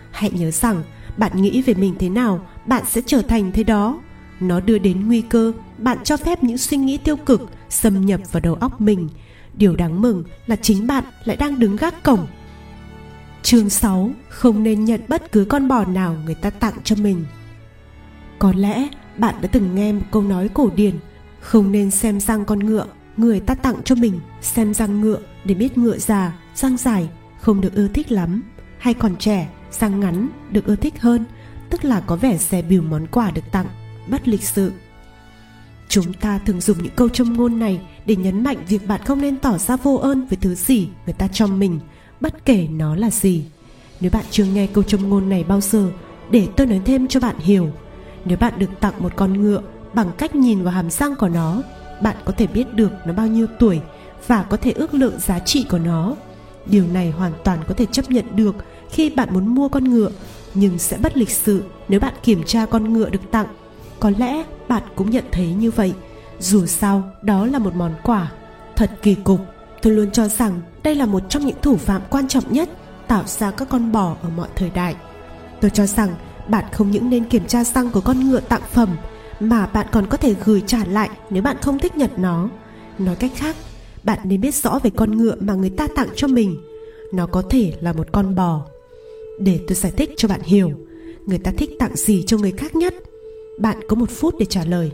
Hãy nhớ rằng bạn nghĩ về mình thế nào, bạn sẽ trở thành thế đó. Nó đưa đến nguy cơ bạn cho phép những suy nghĩ tiêu cực xâm nhập vào đầu óc mình. Điều đáng mừng là chính bạn lại đang đứng gác cổng. Chương sáu. Không nên nhận bất cứ con bò nào người ta tặng cho mình. Có lẽ bạn đã từng nghe một câu nói cổ điển: không nên xem răng con ngựa người ta tặng cho mình, xem răng ngựa để biết ngựa già, răng dài không được ưa thích lắm, hay còn trẻ, răng ngắn được ưa thích hơn, tức là có vẻ dè bỉu món quà được tặng, bất lịch sự. Chúng ta thường dùng những câu châm ngôn này để nhấn mạnh việc bạn không nên tỏ ra vô ơn với thứ gì người ta cho mình, bất kể nó là gì. Nếu bạn chưa nghe câu châm ngôn này bao giờ, để tôi nói thêm cho bạn hiểu. Nếu bạn được tặng một con ngựa, bằng cách nhìn vào hàm răng của nó, bạn có thể biết được nó bao nhiêu tuổi và có thể ước lượng giá trị của nó. Điều này hoàn toàn có thể chấp nhận được khi bạn muốn mua con ngựa, nhưng sẽ bất lịch sự nếu bạn kiểm tra con ngựa được tặng. Có lẽ bạn cũng nhận thấy như vậy. Dù sao, đó là một món quà. Thật kỳ cục. Tôi luôn cho rằng đây là một trong những thủ phạm quan trọng nhất tạo ra các con bò ở mọi thời đại. Tôi cho rằng bạn không những nên kiểm tra răng của con ngựa tặng phẩm, mà bạn còn có thể gửi trả lại nếu bạn không thích nhận nó. Nói cách khác, bạn nên biết rõ về con ngựa mà người ta tặng cho mình. Nó có thể là một con bò. Để tôi giải thích cho bạn hiểu, người ta thích tặng gì cho người khác nhất. Bạn có một phút để trả lời.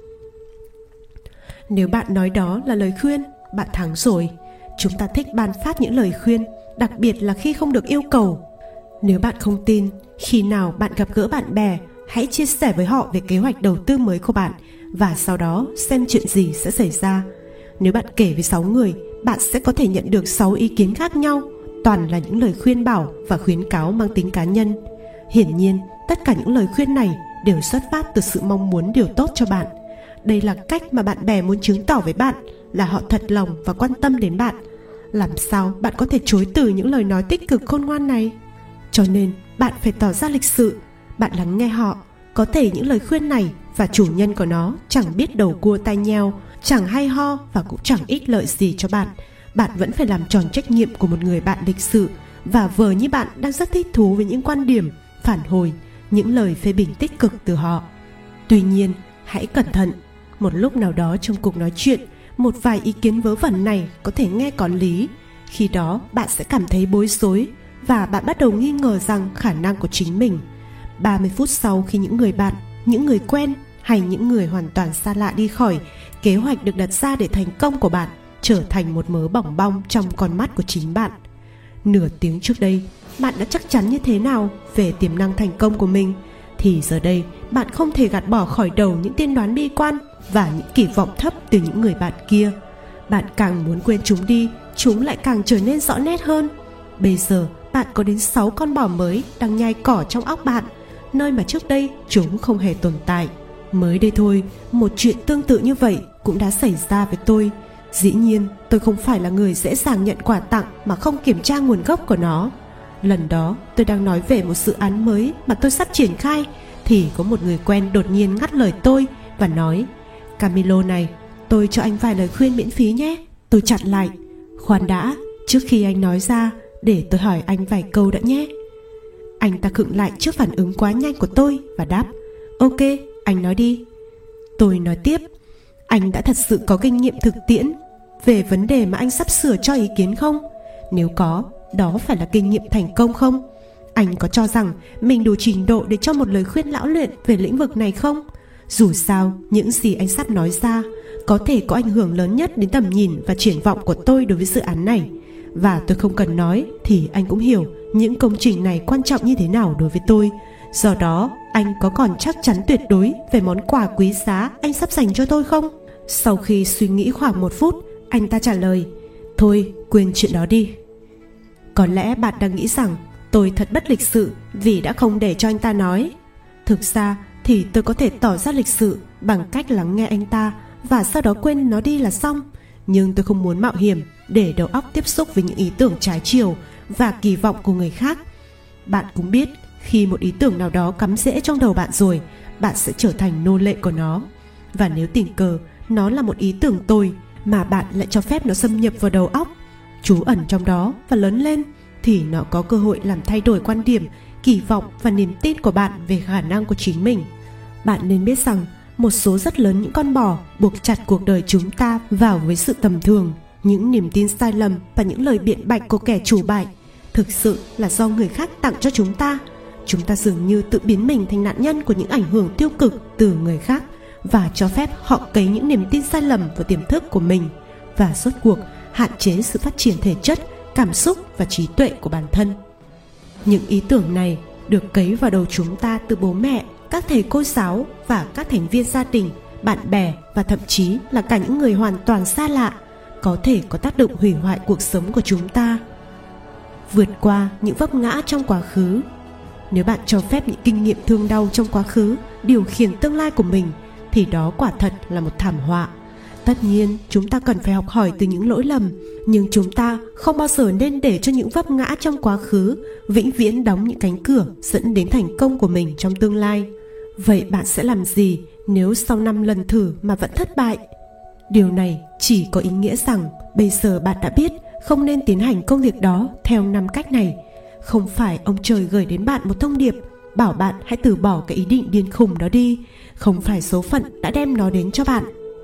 Nếu bạn nói đó là lời khuyên, bạn thắng rồi. Chúng ta thích ban phát những lời khuyên, đặc biệt là khi không được yêu cầu. Nếu bạn không tin, khi nào bạn gặp gỡ bạn bè, hãy chia sẻ với họ về kế hoạch đầu tư mới của bạn, và sau đó xem chuyện gì sẽ xảy ra. Nếu bạn kể với sáu người, bạn sẽ có thể nhận được sáu ý kiến khác nhau, toàn là những lời khuyên bảo và khuyến cáo mang tính cá nhân. Hiển nhiên, tất cả những lời khuyên này đều xuất phát từ sự mong muốn điều tốt cho bạn. Đây là cách mà bạn bè muốn chứng tỏ với bạn là họ thật lòng và quan tâm đến bạn. Làm sao bạn có thể chối từ những lời nói tích cực khôn ngoan này? Cho nên bạn phải tỏ ra lịch sự. Bạn lắng nghe họ. Có thể những lời khuyên này và chủ nhân của nó chẳng biết đầu cua tai nheo, chẳng hay ho và cũng chẳng ích lợi gì cho bạn. Bạn vẫn phải làm tròn trách nhiệm của một người bạn lịch sự, và vờ như bạn đang rất thích thú với những quan điểm, phản hồi, những lời phê bình tích cực từ họ. Tuy nhiên, hãy cẩn thận. Một lúc nào đó trong cuộc nói chuyện, một vài ý kiến vớ vẩn này có thể nghe có lý. Khi đó bạn sẽ cảm thấy bối rối, và bạn bắt đầu nghi ngờ rằng khả năng của chính mình. ba mươi phút sau, khi những người bạn, những người quen hay những người hoàn toàn xa lạ đi khỏi, kế hoạch được đặt ra để thành công của bạn trở thành một mớ bỏng bong trong con mắt của chính bạn. Nửa tiếng trước đây, bạn đã chắc chắn như thế nào về tiềm năng thành công của mình, thì giờ đây bạn không thể gạt bỏ khỏi đầu những tiên đoán bi quan và những kỳ vọng thấp từ những người bạn kia. Bạn càng muốn quên chúng đi, chúng lại càng trở nên rõ nét hơn. Bây giờ bạn có đến sáu con bò mới đang nhai cỏ trong óc bạn, nơi mà trước đây chúng không hề tồn tại. Mới đây thôi, một chuyện tương tự như vậy cũng đã xảy ra với tôi. Dĩ nhiên, tôi không phải là người dễ dàng nhận quà tặng mà không kiểm tra nguồn gốc của nó. Lần đó, tôi đang nói về một dự án mới mà tôi sắp triển khai, thì có một người quen đột nhiên ngắt lời tôi và nói: Camilo này, tôi cho anh vài lời khuyên miễn phí nhé. Tôi chặn lại: khoan đã, trước khi anh nói ra, để tôi hỏi anh vài câu đã nhé. Anh ta khựng lại trước phản ứng quá nhanh của tôi và đáp: Ok, anh nói đi. Tôi nói tiếp: Anh đã thật sự có kinh nghiệm thực tiễn về vấn đề mà anh sắp sửa cho ý kiến không? Nếu có, đó phải là kinh nghiệm thành công không? Anh có cho rằng mình đủ trình độ để cho một lời khuyên lão luyện về lĩnh vực này không? Dù sao, những gì anh sắp nói ra có thể có ảnh hưởng lớn nhất đến tầm nhìn và triển vọng của tôi đối với dự án này. Và tôi không cần nói thì anh cũng hiểu những công trình này quan trọng như thế nào đối với tôi. Do đó, anh có còn chắc chắn tuyệt đối về món quà quý giá anh sắp dành cho tôi không? Sau khi suy nghĩ khoảng một phút, anh ta trả lời: Thôi, quên chuyện đó đi. Có lẽ bạn đang nghĩ rằng tôi thật bất lịch sự vì đã không để cho anh ta nói. Thực ra thì tôi có thể tỏ ra lịch sự bằng cách lắng nghe anh ta và sau đó quên nó đi là xong. Nhưng tôi không muốn mạo hiểm để đầu óc tiếp xúc với những ý tưởng trái chiều và kỳ vọng của người khác. Bạn cũng biết, khi một ý tưởng nào đó cắm rễ trong đầu bạn rồi, bạn sẽ trở thành nô lệ của nó. Và nếu tình cờ nó là một ý tưởng tồi mà bạn lại cho phép nó xâm nhập vào đầu óc, trú ẩn trong đó và lớn lên, thì nó có cơ hội làm thay đổi quan điểm, kỳ vọng và niềm tin của bạn về khả năng của chính mình. Bạn nên biết rằng một số rất lớn những con bò buộc chặt cuộc đời chúng ta vào với sự tầm thường. Những niềm tin sai lầm và những lời biện bạch của kẻ chủ bại thực sự là do người khác tặng cho chúng ta. Chúng ta dường như tự biến mình thành nạn nhân của những ảnh hưởng tiêu cực từ người khác và cho phép họ cấy những niềm tin sai lầm vào tiềm thức của mình, và rốt cuộc hạn chế sự phát triển thể chất, cảm xúc và trí tuệ của bản thân. Những ý tưởng này được cấy vào đầu chúng ta từ bố mẹ, các thầy cô giáo và các thành viên gia đình, bạn bè và thậm chí là cả những người hoàn toàn xa lạ, có thể có tác động hủy hoại cuộc sống của chúng ta. Vượt qua những vấp ngã trong quá khứ. Nếu bạn cho phép những kinh nghiệm thương đau trong quá khứ điều khiển tương lai của mình, thì đó quả thật là một thảm họa. Tất nhiên, chúng ta cần phải học hỏi từ những lỗi lầm, nhưng chúng ta không bao giờ nên để cho những vấp ngã trong quá khứ vĩnh viễn đóng những cánh cửa dẫn đến thành công của mình trong tương lai. Vậy bạn sẽ làm gì nếu sau năm lần thử mà vẫn thất bại? Điều này chỉ có ý nghĩa rằng bây giờ bạn đã biết không nên tiến hành công việc đó theo năm cách này. Không phải ông trời gửi đến bạn một thông điệp bảo bạn hãy từ bỏ cái ý định điên khùng đó đi. Không phải số phận đã đem nó đến cho bạn.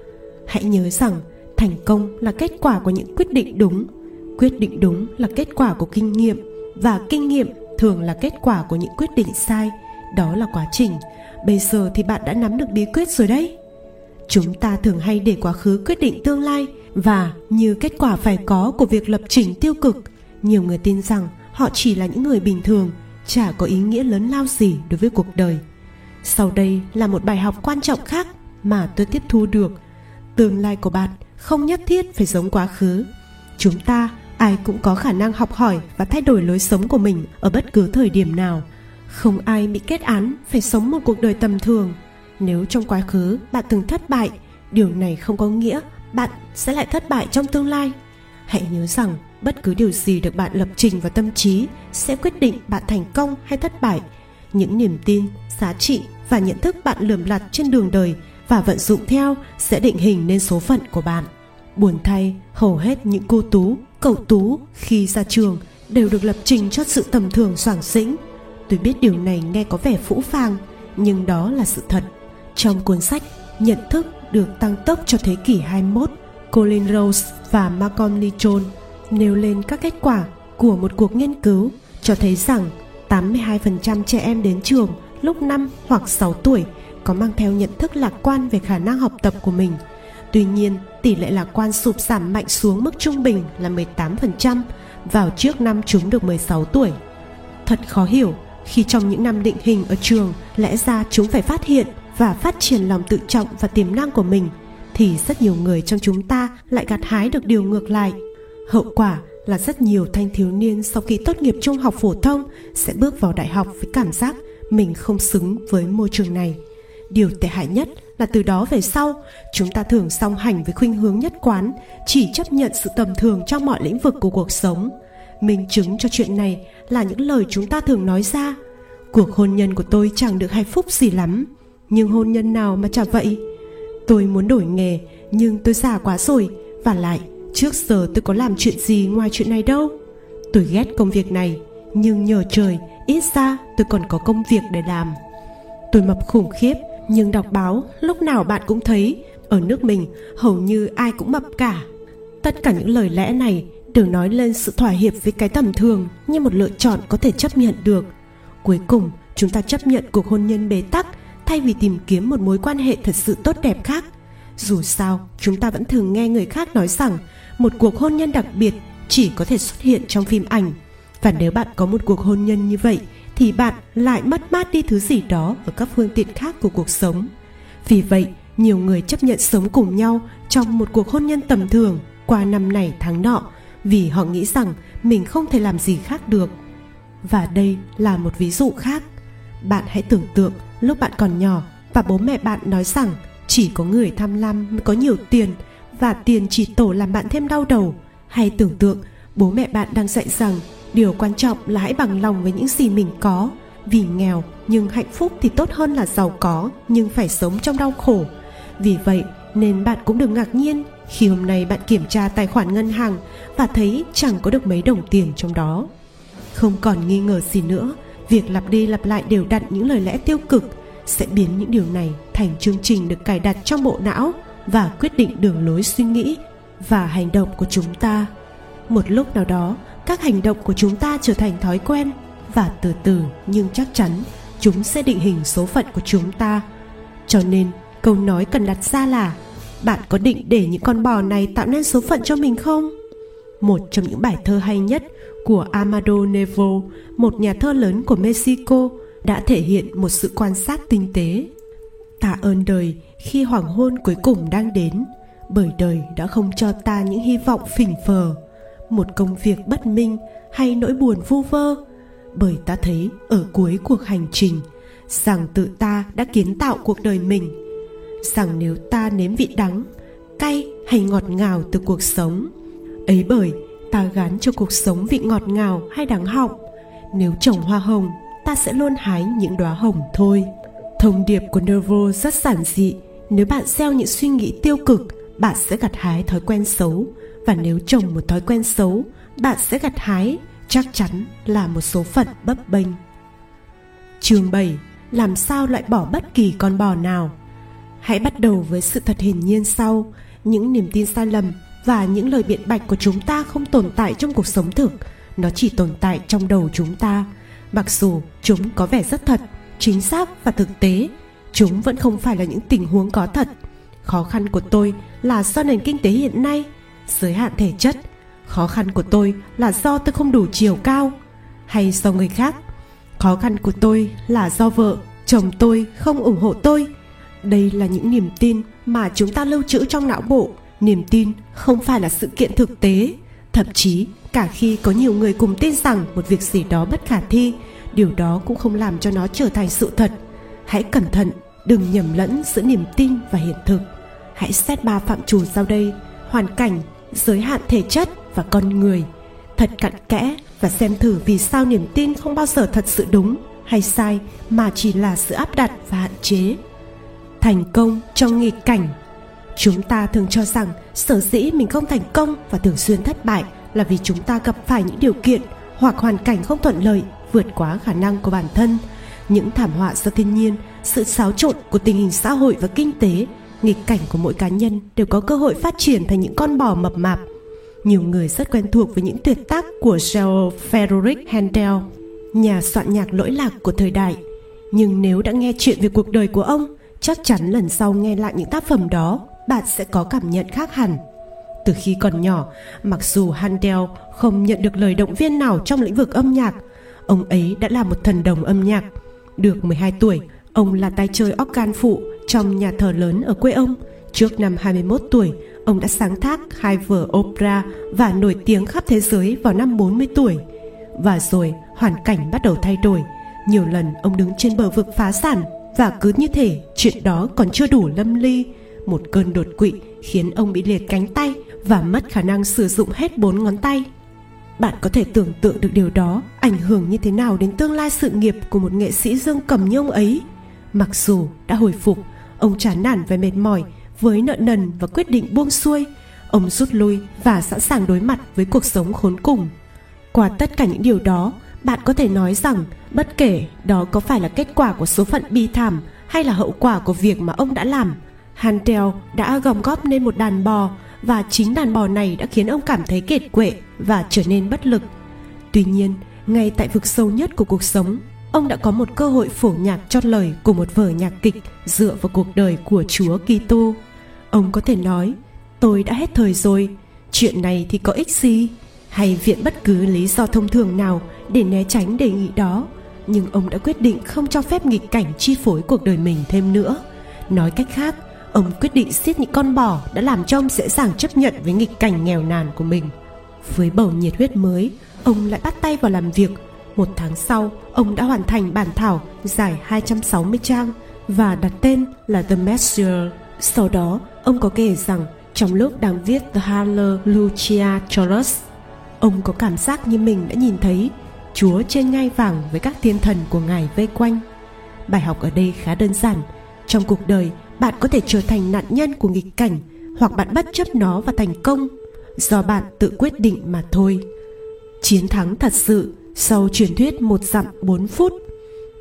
Hãy nhớ rằng thành công là kết quả của những quyết định đúng. Quyết định đúng là kết quả của kinh nghiệm, và kinh nghiệm thường là kết quả của những quyết định sai. Đó là quá trình. Bây giờ thì bạn đã nắm được bí quyết rồi đấy. Chúng ta thường hay để quá khứ quyết định tương lai, và như kết quả phải có của việc lập trình tiêu cực, nhiều người tin rằng họ chỉ là những người bình thường, chả có ý nghĩa lớn lao gì đối với cuộc đời. Sau đây là một bài học quan trọng khác mà tôi tiếp thu được. Tương lai của bạn không nhất thiết phải giống quá khứ. Chúng ta ai cũng có khả năng học hỏi và thay đổi lối sống của mình ở bất cứ thời điểm nào. Không ai bị kết án phải sống một cuộc đời tầm thường. Nếu trong quá khứ bạn từng thất bại, điều này không có nghĩa bạn sẽ lại thất bại trong tương lai. Hãy nhớ rằng bất cứ điều gì được bạn lập trình vào tâm trí sẽ quyết định bạn thành công hay thất bại. Những niềm tin, giá trị và nhận thức bạn lườm lặt trên đường đời và vận dụng theo sẽ định hình nên số phận của bạn. Buồn thay, hầu hết những cô tú, cậu tú khi ra trường đều được lập trình cho sự tầm thường xoàng xĩnh. Tôi biết điều này nghe có vẻ phũ phàng, nhưng đó là sự thật. Trong cuốn sách Nhận thức được tăng tốc cho thế kỷ hai mươi mốt, Colin Rose và Malcolm Lichon nêu lên các kết quả của một cuộc nghiên cứu cho thấy rằng tám mươi hai phần trăm trẻ em đến trường lúc năm hoặc sáu tuổi có mang theo nhận thức lạc quan về khả năng học tập của mình. Tuy nhiên, tỷ lệ lạc quan sụp giảm mạnh xuống mức trung bình là mười tám phần trăm vào trước năm chúng được mười sáu tuổi. Thật khó hiểu khi trong những năm định hình ở trường lẽ ra chúng phải phát hiện và phát triển lòng tự trọng và tiềm năng của mình, thì rất nhiều người trong chúng ta lại gặt hái được điều ngược lại. Hậu quả là rất nhiều thanh thiếu niên sau khi tốt nghiệp trung học phổ thông sẽ bước vào đại học với cảm giác mình không xứng với môi trường này. Điều tệ hại nhất là từ đó về sau, chúng ta thường song hành với khuynh hướng nhất quán, chỉ chấp nhận sự tầm thường trong mọi lĩnh vực của cuộc sống. Minh chứng cho chuyện này là những lời chúng ta thường nói ra. Cuộc hôn nhân của tôi chẳng được hạnh phúc gì lắm. Nhưng hôn nhân nào mà chả vậy? Tôi muốn đổi nghề, nhưng tôi già quá rồi. Và lại, trước giờ tôi có làm chuyện gì ngoài chuyện này đâu. Tôi ghét công việc này, nhưng nhờ trời, ít ra tôi còn có công việc để làm. Tôi mập khủng khiếp, nhưng đọc báo lúc nào bạn cũng thấy ở nước mình hầu như ai cũng mập cả. Tất cả những lời lẽ này đều nói lên sự thỏa hiệp với cái tầm thường như một lựa chọn có thể chấp nhận được. Cuối cùng, chúng ta chấp nhận cuộc hôn nhân bế tắc thay vì tìm kiếm một mối quan hệ thật sự tốt đẹp khác. Dù sao, chúng ta vẫn thường nghe người khác nói rằng một cuộc hôn nhân đặc biệt chỉ có thể xuất hiện trong phim ảnh. Và nếu bạn có một cuộc hôn nhân như vậy, thì bạn lại mất mát đi thứ gì đó ở các phương tiện khác của cuộc sống. Vì vậy, nhiều người chấp nhận sống cùng nhau trong một cuộc hôn nhân tầm thường qua năm này tháng nọ, vì họ nghĩ rằng mình không thể làm gì khác được. Và đây là một ví dụ khác. Bạn hãy tưởng tượng lúc bạn còn nhỏ và bố mẹ bạn nói rằng chỉ có người tham lam mới có nhiều tiền, và tiền chỉ tổ làm bạn thêm đau đầu. Hay tưởng tượng bố mẹ bạn đang dạy rằng điều quan trọng là hãy bằng lòng với những gì mình có, vì nghèo nhưng hạnh phúc thì tốt hơn là giàu có nhưng phải sống trong đau khổ. Vì vậy nên bạn cũng đừng ngạc nhiên khi hôm nay bạn kiểm tra tài khoản ngân hàng và thấy chẳng có được mấy đồng tiền trong đó. Không còn nghi ngờ gì nữa, Việc lặp đi lặp lại đều đặn những lời lẽ tiêu cực sẽ biến những điều này thành chương trình được cài đặt trong bộ não và quyết định đường lối suy nghĩ và hành động của chúng ta. Một lúc nào đó, các hành động của chúng ta trở thành thói quen, và từ từ nhưng chắc chắn chúng sẽ định hình số phận của chúng ta. Cho nên câu nói cần đặt ra là: bạn có định để những con bò này tạo nên số phận cho mình không? Một trong những bài thơ hay nhất của Amado Nervo, một nhà thơ lớn của Mexico, đã thể hiện một sự quan sát tinh tế. Tạ ơn đời khi hoàng hôn cuối cùng đang đến, bởi đời đã không cho ta những hy vọng phỉnh phờ, một công việc bất minh hay nỗi buồn vu vơ, bởi ta thấy ở cuối cuộc hành trình rằng tự ta đã kiến tạo cuộc đời mình, rằng nếu ta nếm vị đắng, cay hay ngọt ngào từ cuộc sống, ấy bởi ta gán cho cuộc sống vị ngọt ngào hay đắng họng. Nếu trồng hoa hồng, ta sẽ luôn hái những đóa hồng thôi. Thông điệp của Nervo rất giản dị: nếu bạn gieo những suy nghĩ tiêu cực, bạn sẽ gặt hái thói quen xấu, và nếu trồng một thói quen xấu, bạn sẽ gặt hái chắc chắn là một số phận bấp bênh. Chương bảy. Làm sao loại bỏ bất kỳ con bò nào? Hãy bắt đầu với sự thật hiển nhiên sau: những niềm tin sai lầm và những lời biện bạch của chúng ta không tồn tại trong cuộc sống thực, nó chỉ tồn tại trong đầu chúng ta. Mặc dù chúng có vẻ rất thật, chính xác và thực tế, chúng vẫn không phải là những tình huống có thật. Khó khăn của tôi là do nền kinh tế hiện nay, giới hạn thể chất. Khó khăn của tôi là do tôi không đủ chiều cao, hay do người khác. Khó khăn của tôi là do vợ, chồng tôi không ủng hộ tôi. Đây là những niềm tin mà chúng ta lưu trữ trong não bộ. Niềm tin không phải là sự kiện thực tế. Thậm chí cả khi có nhiều người cùng tin rằng một việc gì đó bất khả thi, điều đó cũng không làm cho nó trở thành sự thật. Hãy cẩn thận, đừng nhầm lẫn giữa niềm tin và hiện thực. Hãy xét ba phạm trù sau đây: hoàn cảnh, giới hạn thể chất và con người. Thật cặn kẽ và xem thử vì sao niềm tin không bao giờ thật sự đúng hay sai, mà chỉ là sự áp đặt và hạn chế. Thành công trong nghịch cảnh. Chúng ta thường cho rằng sở dĩ mình không thành công và thường xuyên thất bại là vì chúng ta gặp phải những điều kiện hoặc hoàn cảnh không thuận lợi, vượt quá khả năng của bản thân. Những thảm họa do thiên nhiên, sự xáo trộn của tình hình xã hội và kinh tế, nghịch cảnh của mỗi cá nhân đều có cơ hội phát triển thành những con bò mập mạp. Nhiều người rất quen thuộc với những tuyệt tác của Georg Friedrich Handel, nhà soạn nhạc lỗi lạc của thời đại. Nhưng nếu đã nghe chuyện về cuộc đời của ông, chắc chắn lần sau nghe lại những tác phẩm đó, bạn sẽ có cảm nhận khác hẳn. Từ khi còn nhỏ, mặc dù Handel không nhận được lời động viên nào trong lĩnh vực âm nhạc, ông ấy đã là một thần đồng âm nhạc. Được mười hai tuổi, ông là tay chơi organ phụ trong nhà thờ lớn ở quê ông. Trước năm hai mươi mốt tuổi, ông đã sáng tác hai vở opera và nổi tiếng khắp thế giới vào năm bốn mươi tuổi. Và rồi hoàn cảnh bắt đầu thay đổi. Nhiều lần ông đứng trên bờ vực phá sản, và cứ như thể chuyện đó còn chưa đủ lâm ly, một cơn đột quỵ khiến ông bị liệt cánh tay và mất khả năng sử dụng hết bốn ngón tay. Bạn có thể tưởng tượng được điều đó ảnh hưởng như thế nào đến tương lai sự nghiệp của một nghệ sĩ dương cầm như ông ấy. Mặc dù đã hồi phục, ông chán nản và mệt mỏi với nợ nần và quyết định buông xuôi. Ông rút lui và sẵn sàng đối mặt với cuộc sống khốn cùng. Qua tất cả những điều đó, bạn có thể nói rằng bất kể đó có phải là kết quả của số phận bi thảm hay là hậu quả của việc mà ông đã làm, Handel đã gom góp nên một đàn bò, và chính đàn bò này đã khiến ông cảm thấy kiệt quệ và trở nên bất lực. Tuy nhiên, ngay tại vực sâu nhất của cuộc sống, ông đã có một cơ hội phổ nhạc chót lời của một vở nhạc kịch dựa vào cuộc đời của Chúa Kitô. Ông có thể nói: tôi đã hết thời rồi, chuyện này thì có ích gì, hay viện bất cứ lý do thông thường nào để né tránh đề nghị đó. Nhưng ông đã quyết định không cho phép nghịch cảnh chi phối cuộc đời mình thêm nữa. Nói cách khác, ông quyết định giết những con bò đã làm cho ông dễ dàng chấp nhận với nghịch cảnh nghèo nàn của mình. Với bầu nhiệt huyết mới, ông lại bắt tay vào làm việc. Một tháng sau, ông đã hoàn thành bản thảo dài hai trăm sáu mươi trang và đặt tên là The Messiah. Sau đó, ông có kể rằng trong lúc đang viết The Hallelujah Chorus, ông có cảm giác như mình đã nhìn thấy Chúa trên ngai vàng với các thiên thần của Ngài vây quanh. Bài học ở đây khá đơn giản. Trong cuộc đời, bạn có thể trở thành nạn nhân của nghịch cảnh, hoặc bạn bất chấp nó và thành công, do bạn tự quyết định mà thôi. Chiến thắng thật sự sau truyền thuyết một dặm bốn phút.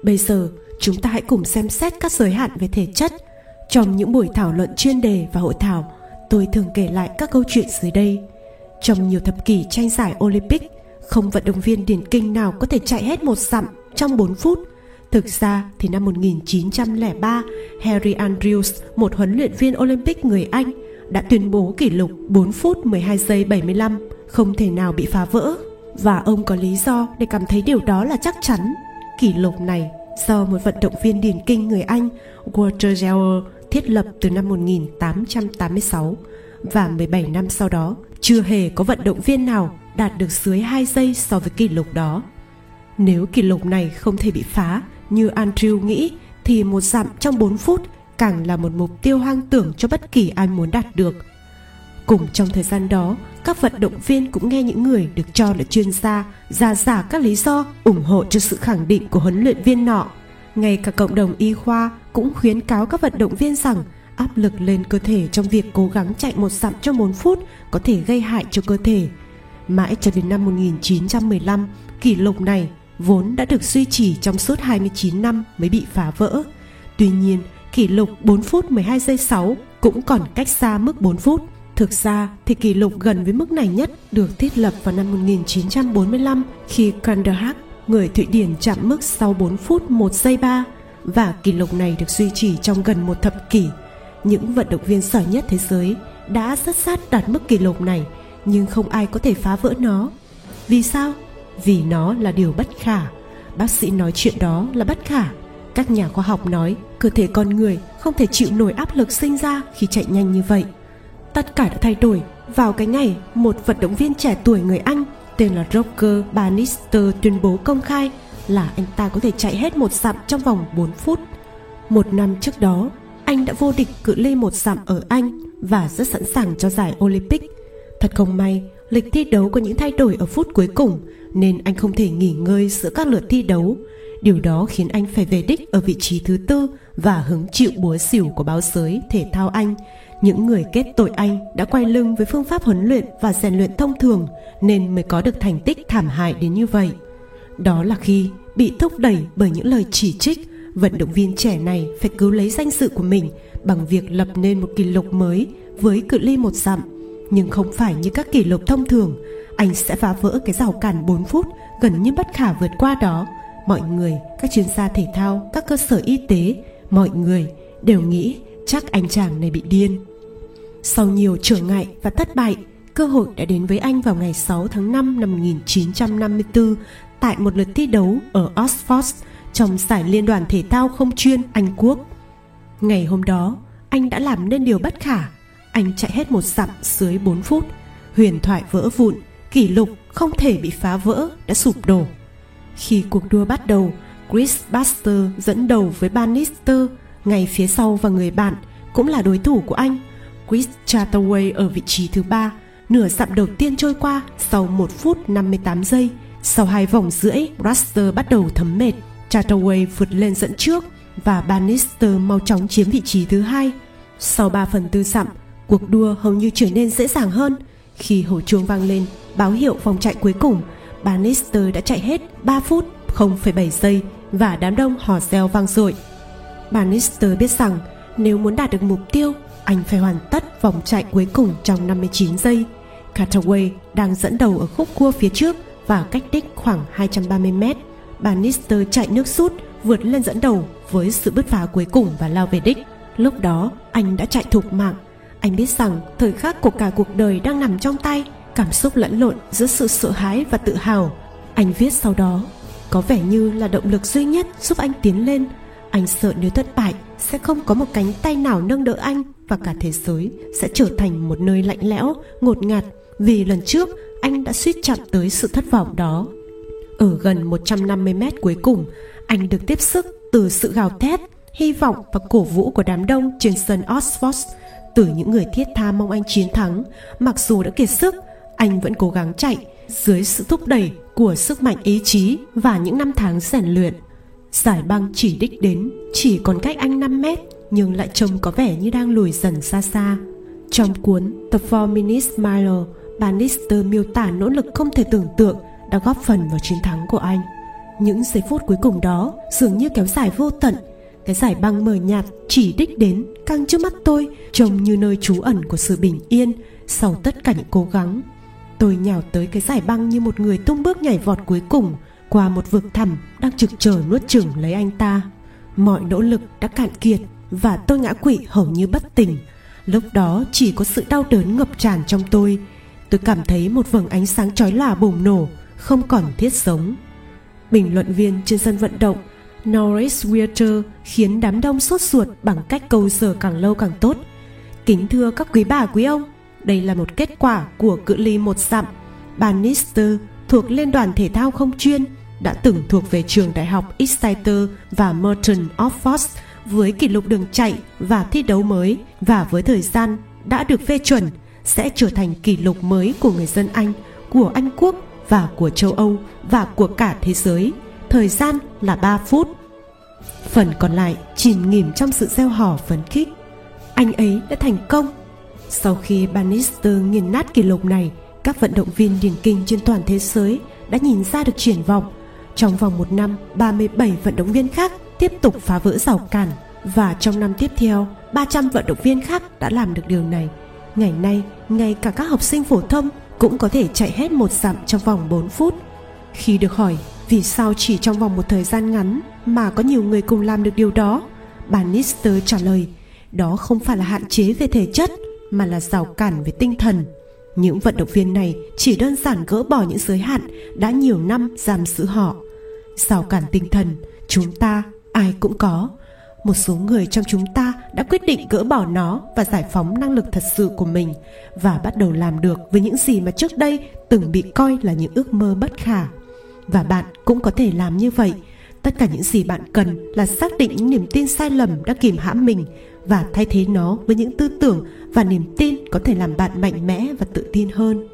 Bây giờ chúng ta hãy cùng xem xét các giới hạn về thể chất. Trong những buổi thảo luận chuyên đề và hội thảo, tôi thường kể lại các câu chuyện dưới đây. Trong nhiều thập kỷ tranh giải Olympic, không vận động viên điền kinh nào có thể chạy hết một dặm trong bốn phút. Thực ra thì năm một nghìn chín trăm lẻ ba, Harry Andrews, một huấn luyện viên Olympic người Anh, đã tuyên bố kỷ lục bốn phút mười hai giây bảy mươi lăm không thể nào bị phá vỡ. Và ông có lý do để cảm thấy điều đó là chắc chắn. Kỷ lục này do một vận động viên điền kinh người Anh, Walter Jewell, thiết lập từ năm một nghìn tám trăm tám mươi sáu. Và mười bảy năm sau đó, chưa hề có vận động viên nào đạt được dưới hai giây so với kỷ lục đó. Nếu kỷ lục này không thể bị phá như Andrew nghĩ, thì một dặm trong bốn phút càng là một mục tiêu hoang tưởng cho bất kỳ ai muốn đạt được. Cùng trong thời gian đó, các vận động viên cũng nghe những người được cho là chuyên gia rà rả các lý do ủng hộ cho sự khẳng định của huấn luyện viên nọ. Ngay cả cộng đồng y khoa cũng khuyến cáo các vận động viên rằng áp lực lên cơ thể trong việc cố gắng chạy một dặm trong bốn phút có thể gây hại cho cơ thể. Mãi cho đến năm một nghìn chín trăm mười lăm, kỷ lục này vốn đã được duy trì trong suốt hai mươi chín năm mới bị phá vỡ. Tuy nhiên, kỷ lục bốn phút mười hai giây sáu cũng còn cách xa mức bốn phút. Thực ra thì kỷ lục gần với mức này nhất được thiết lập vào năm một nghìn chín trăm bốn mươi lăm khi Kanderhag, người Thụy Điển, chạm mức sau bốn phút một giây ba, và kỷ lục này được duy trì trong gần một thập kỷ. Những vận động viên giỏi nhất thế giới đã rất sát đạt mức kỷ lục này, nhưng không ai có thể phá vỡ nó. Vì sao? Vì nó là điều bất khả. Bác sĩ nói chuyện đó là bất khả. Các nhà khoa học nói cơ thể con người không thể chịu nổi áp lực sinh ra khi chạy nhanh như vậy. Tất cả đã thay đổi vào cái ngày một vận động viên trẻ tuổi người Anh tên là Roger Bannister tuyên bố công khai là anh ta có thể chạy hết một dặm trong vòng bốn phút. Một năm trước đó, anh đã vô địch cự ly một dặm ở Anh và rất sẵn sàng cho giải Olympic. Thật không may, lịch thi đấu có những thay đổi ở phút cuối cùng nên anh không thể nghỉ ngơi giữa các lượt thi đấu. Điều đó khiến anh phải về đích ở vị trí thứ tư và hứng chịu búa xỉu của báo giới thể thao Anh. Những người kết tội anh đã quay lưng với phương pháp huấn luyện và rèn luyện thông thường nên mới có được thành tích thảm hại đến như vậy. Đó là khi bị thúc đẩy bởi những lời chỉ trích, vận động viên trẻ này phải cứu lấy danh dự của mình bằng việc lập nên một kỷ lục mới với cự ly một dặm. Nhưng không phải như các kỷ lục thông thường, anh sẽ phá vỡ cái rào cản bốn phút gần như bất khả vượt qua đó. Mọi người, các chuyên gia thể thao, các cơ sở y tế, mọi người đều nghĩ chắc anh chàng này bị điên. Sau nhiều trở ngại và thất bại, cơ hội đã đến với anh vào ngày sáu tháng năm năm một nghìn chín trăm năm mươi tư tại một lượt thi đấu ở Oxford trong giải liên đoàn thể thao không chuyên Anh Quốc. Ngày hôm đó, anh đã làm nên điều bất khả. Anh chạy hết một dặm dưới bốn phút. Huyền thoại vỡ vụn, kỷ lục không thể bị phá vỡ đã sụp đổ. Khi cuộc đua bắt đầu, Chris Baxter dẫn đầu với Bannister. Ngay phía sau và người bạn cũng là đối thủ của anh, Chris Chataway, ở vị trí thứ ba. Nửa dặm đầu tiên trôi qua sau một phút năm mươi tám giây. Sau hai vòng rưỡi, Baxter bắt đầu thấm mệt. Chataway vượt lên dẫn trước và Bannister mau chóng chiếm vị trí thứ hai. Sau ba phần tư dặm, cuộc đua hầu như trở nên dễ dàng hơn. Khi hồi chuông vang lên báo hiệu vòng chạy cuối cùng, Bannister đã chạy hết ba phút không phẩy bảy giây và đám đông hò reo vang dội. Bannister biết rằng nếu muốn đạt được mục tiêu, anh phải hoàn tất vòng chạy cuối cùng trong năm mươi chín giây. Chataway đang dẫn đầu ở khúc cua phía trước và cách đích khoảng hai trăm ba mươi mét. Bannister chạy nước rút vượt lên dẫn đầu với sự bứt phá cuối cùng và lao về đích. Lúc đó anh đã chạy thục mạng. Anh biết rằng thời khắc của cả cuộc đời đang nằm trong tay, cảm xúc lẫn lộn giữa sự sợ hãi và tự hào. Anh viết sau đó, có vẻ như là động lực duy nhất giúp anh tiến lên. Anh sợ nếu thất bại sẽ không có một cánh tay nào nâng đỡ anh và cả thế giới sẽ trở thành một nơi lạnh lẽo, ngột ngạt vì lần trước anh đã suýt chạm tới sự thất vọng đó. Ở gần một trăm năm mươi mét cuối cùng, anh được tiếp sức từ sự gào thét, hy vọng và cổ vũ của đám đông trên sân Oxford, từ những người thiết tha mong anh chiến thắng. Mặc dù đã kiệt sức, anh vẫn cố gắng chạy dưới sự thúc đẩy của sức mạnh ý chí và những năm tháng rèn luyện. Giải băng chỉ đích đến chỉ còn cách anh năm mét, nhưng lại trông có vẻ như đang lùi dần xa xa. Trong cuốn The Four Minute Mile, Bannister miêu tả nỗ lực không thể tưởng tượng đã góp phần vào chiến thắng của anh. Những giây phút cuối cùng đó dường như kéo dài vô tận. Cái dải băng mờ nhạt chỉ đích đến căng trước mắt tôi, trông như nơi trú ẩn của sự bình yên sau tất cả những cố gắng. Tôi nhào tới cái dải băng như một người tung bước nhảy vọt cuối cùng qua một vực thẳm đang trực chờ nuốt chửng lấy anh ta. Mọi nỗ lực đã cạn kiệt và tôi ngã quỵ hầu như bất tỉnh. Lúc đó chỉ có sự đau đớn ngập tràn trong tôi. Tôi cảm thấy một vầng ánh sáng chói lòa bùng nổ, không còn thiết sống. Bình luận viên trên sân vận động Norris Weir khiến đám đông sốt ruột bằng cách câu giờ càng lâu càng tốt. Kính thưa các quý bà quý ông, đây là một kết quả của cự ly một dặm. Bannister thuộc Liên đoàn Thể thao không chuyên, đã từng thuộc về trường đại học Exeter và Merton Oxford với kỷ lục đường chạy và thi đấu mới, và với thời gian đã được phê chuẩn sẽ trở thành kỷ lục mới của người dân Anh, của Anh Quốc và của châu Âu và của cả thế giới. Thời gian là ba phút. Phần còn lại chìm nghỉm trong sự reo hò phấn khích. Anh ấy đã thành công. Sau khi Bannister nghiền nát kỷ lục này, các vận động viên điền kinh trên toàn thế giới đã nhìn ra được triển vọng. Trong vòng một năm, ba mươi bảy vận động viên khác tiếp tục phá vỡ rào cản, và trong năm tiếp theo, ba trăm vận động viên khác đã làm được điều này. Ngày nay, ngay cả các học sinh phổ thông cũng có thể chạy hết một dặm trong vòng bốn phút. Khi được hỏi vì sao chỉ trong vòng một thời gian ngắn mà có nhiều người cùng làm được điều đó, Bannister trả lời, đó không phải là hạn chế về thể chất mà là rào cản về tinh thần. Những vận động viên này chỉ đơn giản gỡ bỏ những giới hạn đã nhiều năm giam giữ họ. Rào cản tinh thần, chúng ta ai cũng có. Một số người trong chúng ta đã quyết định gỡ bỏ nó và giải phóng năng lực thật sự của mình, và bắt đầu làm được với những gì mà trước đây từng bị coi là những ước mơ bất khả. Và bạn cũng có thể làm như vậy. Tất cả những gì bạn cần là xác định những niềm tin sai lầm đã kìm hãm mình và thay thế nó với những tư tưởng và niềm tin có thể làm bạn mạnh mẽ và tự tin hơn.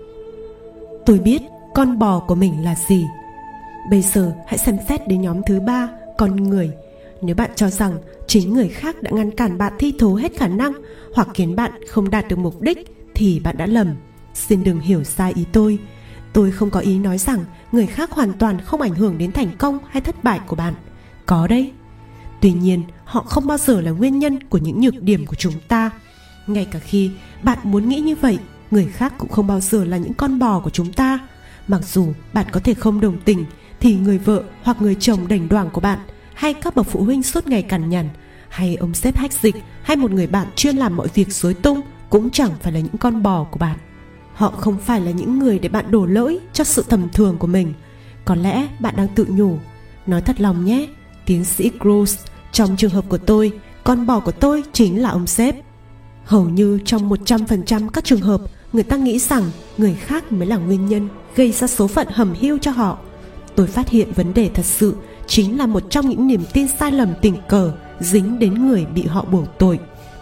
Tôi biết con bò của mình là gì. Bây giờ hãy xem xét đến nhóm thứ ba, con người. Nếu bạn cho rằng chính người khác đã ngăn cản bạn thi thố hết khả năng hoặc khiến bạn không đạt được mục đích thì bạn đã lầm. Xin đừng hiểu sai ý tôi. Tôi không có ý nói rằng người khác hoàn toàn không ảnh hưởng đến thành công hay thất bại của bạn. Có đấy. Tuy nhiên, họ không bao giờ là nguyên nhân của những nhược điểm của chúng ta. Ngay cả khi bạn muốn nghĩ như vậy, người khác cũng không bao giờ là những con bò của chúng ta. Mặc dù bạn có thể không đồng tình, thì người vợ hoặc người chồng đành đoảng của bạn, hay các bậc phụ huynh suốt ngày cằn nhằn, hay ông sếp hách dịch, hay một người bạn chuyên làm mọi việc rối tung cũng chẳng phải là những con bò của bạn. Họ không phải là những người để bạn đổ lỗi cho sự tầm thường của mình. Có lẽ bạn đang tự nhủ, nói thật lòng nhé, tiến sĩ Cruz, trong trường hợp của tôi, con bò của tôi chính là ông sếp. Hầu như trong một trăm phần trăm các trường hợp, người ta nghĩ rằng người khác mới là nguyên nhân gây ra số phận hầm hiu cho họ. Tôi phát hiện vấn đề thật sự chính là một trong những niềm tin sai lầm tình cờ dính đến người bị họ buộc tội.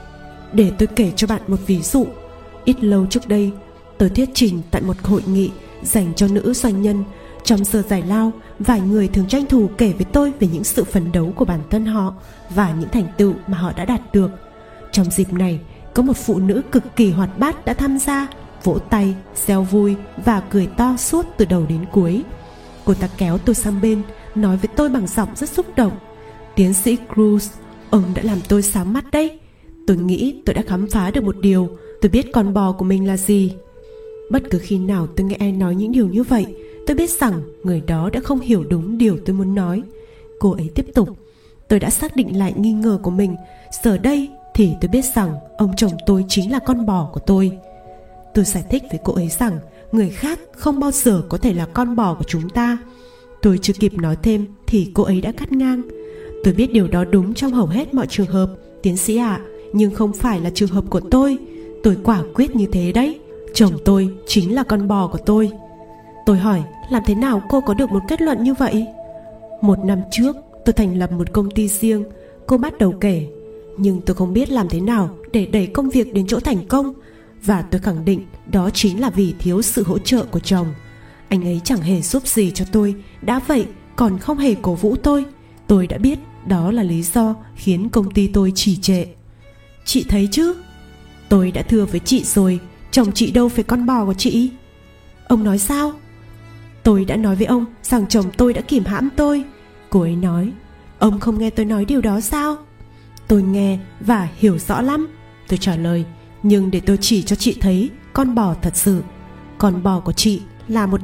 Để tôi kể cho bạn một ví dụ. Ít lâu trước đây, tôi thuyết trình tại một hội nghị dành cho nữ doanh nhân. Trong giờ giải lao, vài người thường tranh thủ kể với tôi về những sự phấn đấu của bản thân họ và những thành tựu mà họ đã đạt được. Trong dịp này, có một phụ nữ cực kỳ hoạt bát đã tham gia, vỗ tay, reo vui và cười to suốt từ đầu đến cuối. Cô ta kéo tôi sang bên, nói với tôi bằng giọng rất xúc động, tiến sĩ Cruz, ông đã làm tôi sáng mắt đấy. Tôi nghĩ tôi đã khám phá được một điều, tôi biết con bò của mình là gì. Bất cứ khi nào tôi nghe ai nói những điều như vậy, tôi biết rằng người đó đã không hiểu đúng điều tôi muốn nói. Cô ấy tiếp tục, tôi đã xác định lại nghi ngờ của mình. Giờ đây thì tôi biết rằng ông chồng tôi chính là con bò của tôi. Tôi giải thích với cô ấy rằng người khác không bao giờ có thể là con bò của chúng ta. Tôi chưa kịp nói thêm thì cô ấy đã cắt ngang. Tôi biết điều đó đúng trong hầu hết mọi trường hợp, tiến sĩ ạ, nhưng không phải là trường hợp của tôi. Tôi quả quyết như thế đấy. Chồng tôi chính là con bò của tôi. Tôi hỏi, làm thế nào cô có được một kết luận như vậy? Một năm trước, tôi thành lập một công ty riêng. Cô bắt đầu kể. Nhưng tôi không biết làm thế nào để đẩy công việc đến chỗ thành công. Và tôi khẳng định đó chính là vì thiếu sự hỗ trợ của chồng. Anh ấy chẳng hề giúp gì cho tôi, đã vậy còn không hề cổ vũ tôi. Tôi đã biết đó là lý do khiến công ty tôi trì trệ. Chị thấy chứ? Tôi đã thưa với chị rồi, chồng chị đâu phải con bò của chị. Ông nói sao? Tôi đã nói với ông rằng chồng tôi đã kìm hãm tôi. Cô ấy nói. Ông không nghe tôi nói điều đó sao? Tôi nghe và hiểu rõ lắm, tôi trả lời. Nhưng để tôi chỉ cho chị thấy con bò thật sự. Con bò của chị là một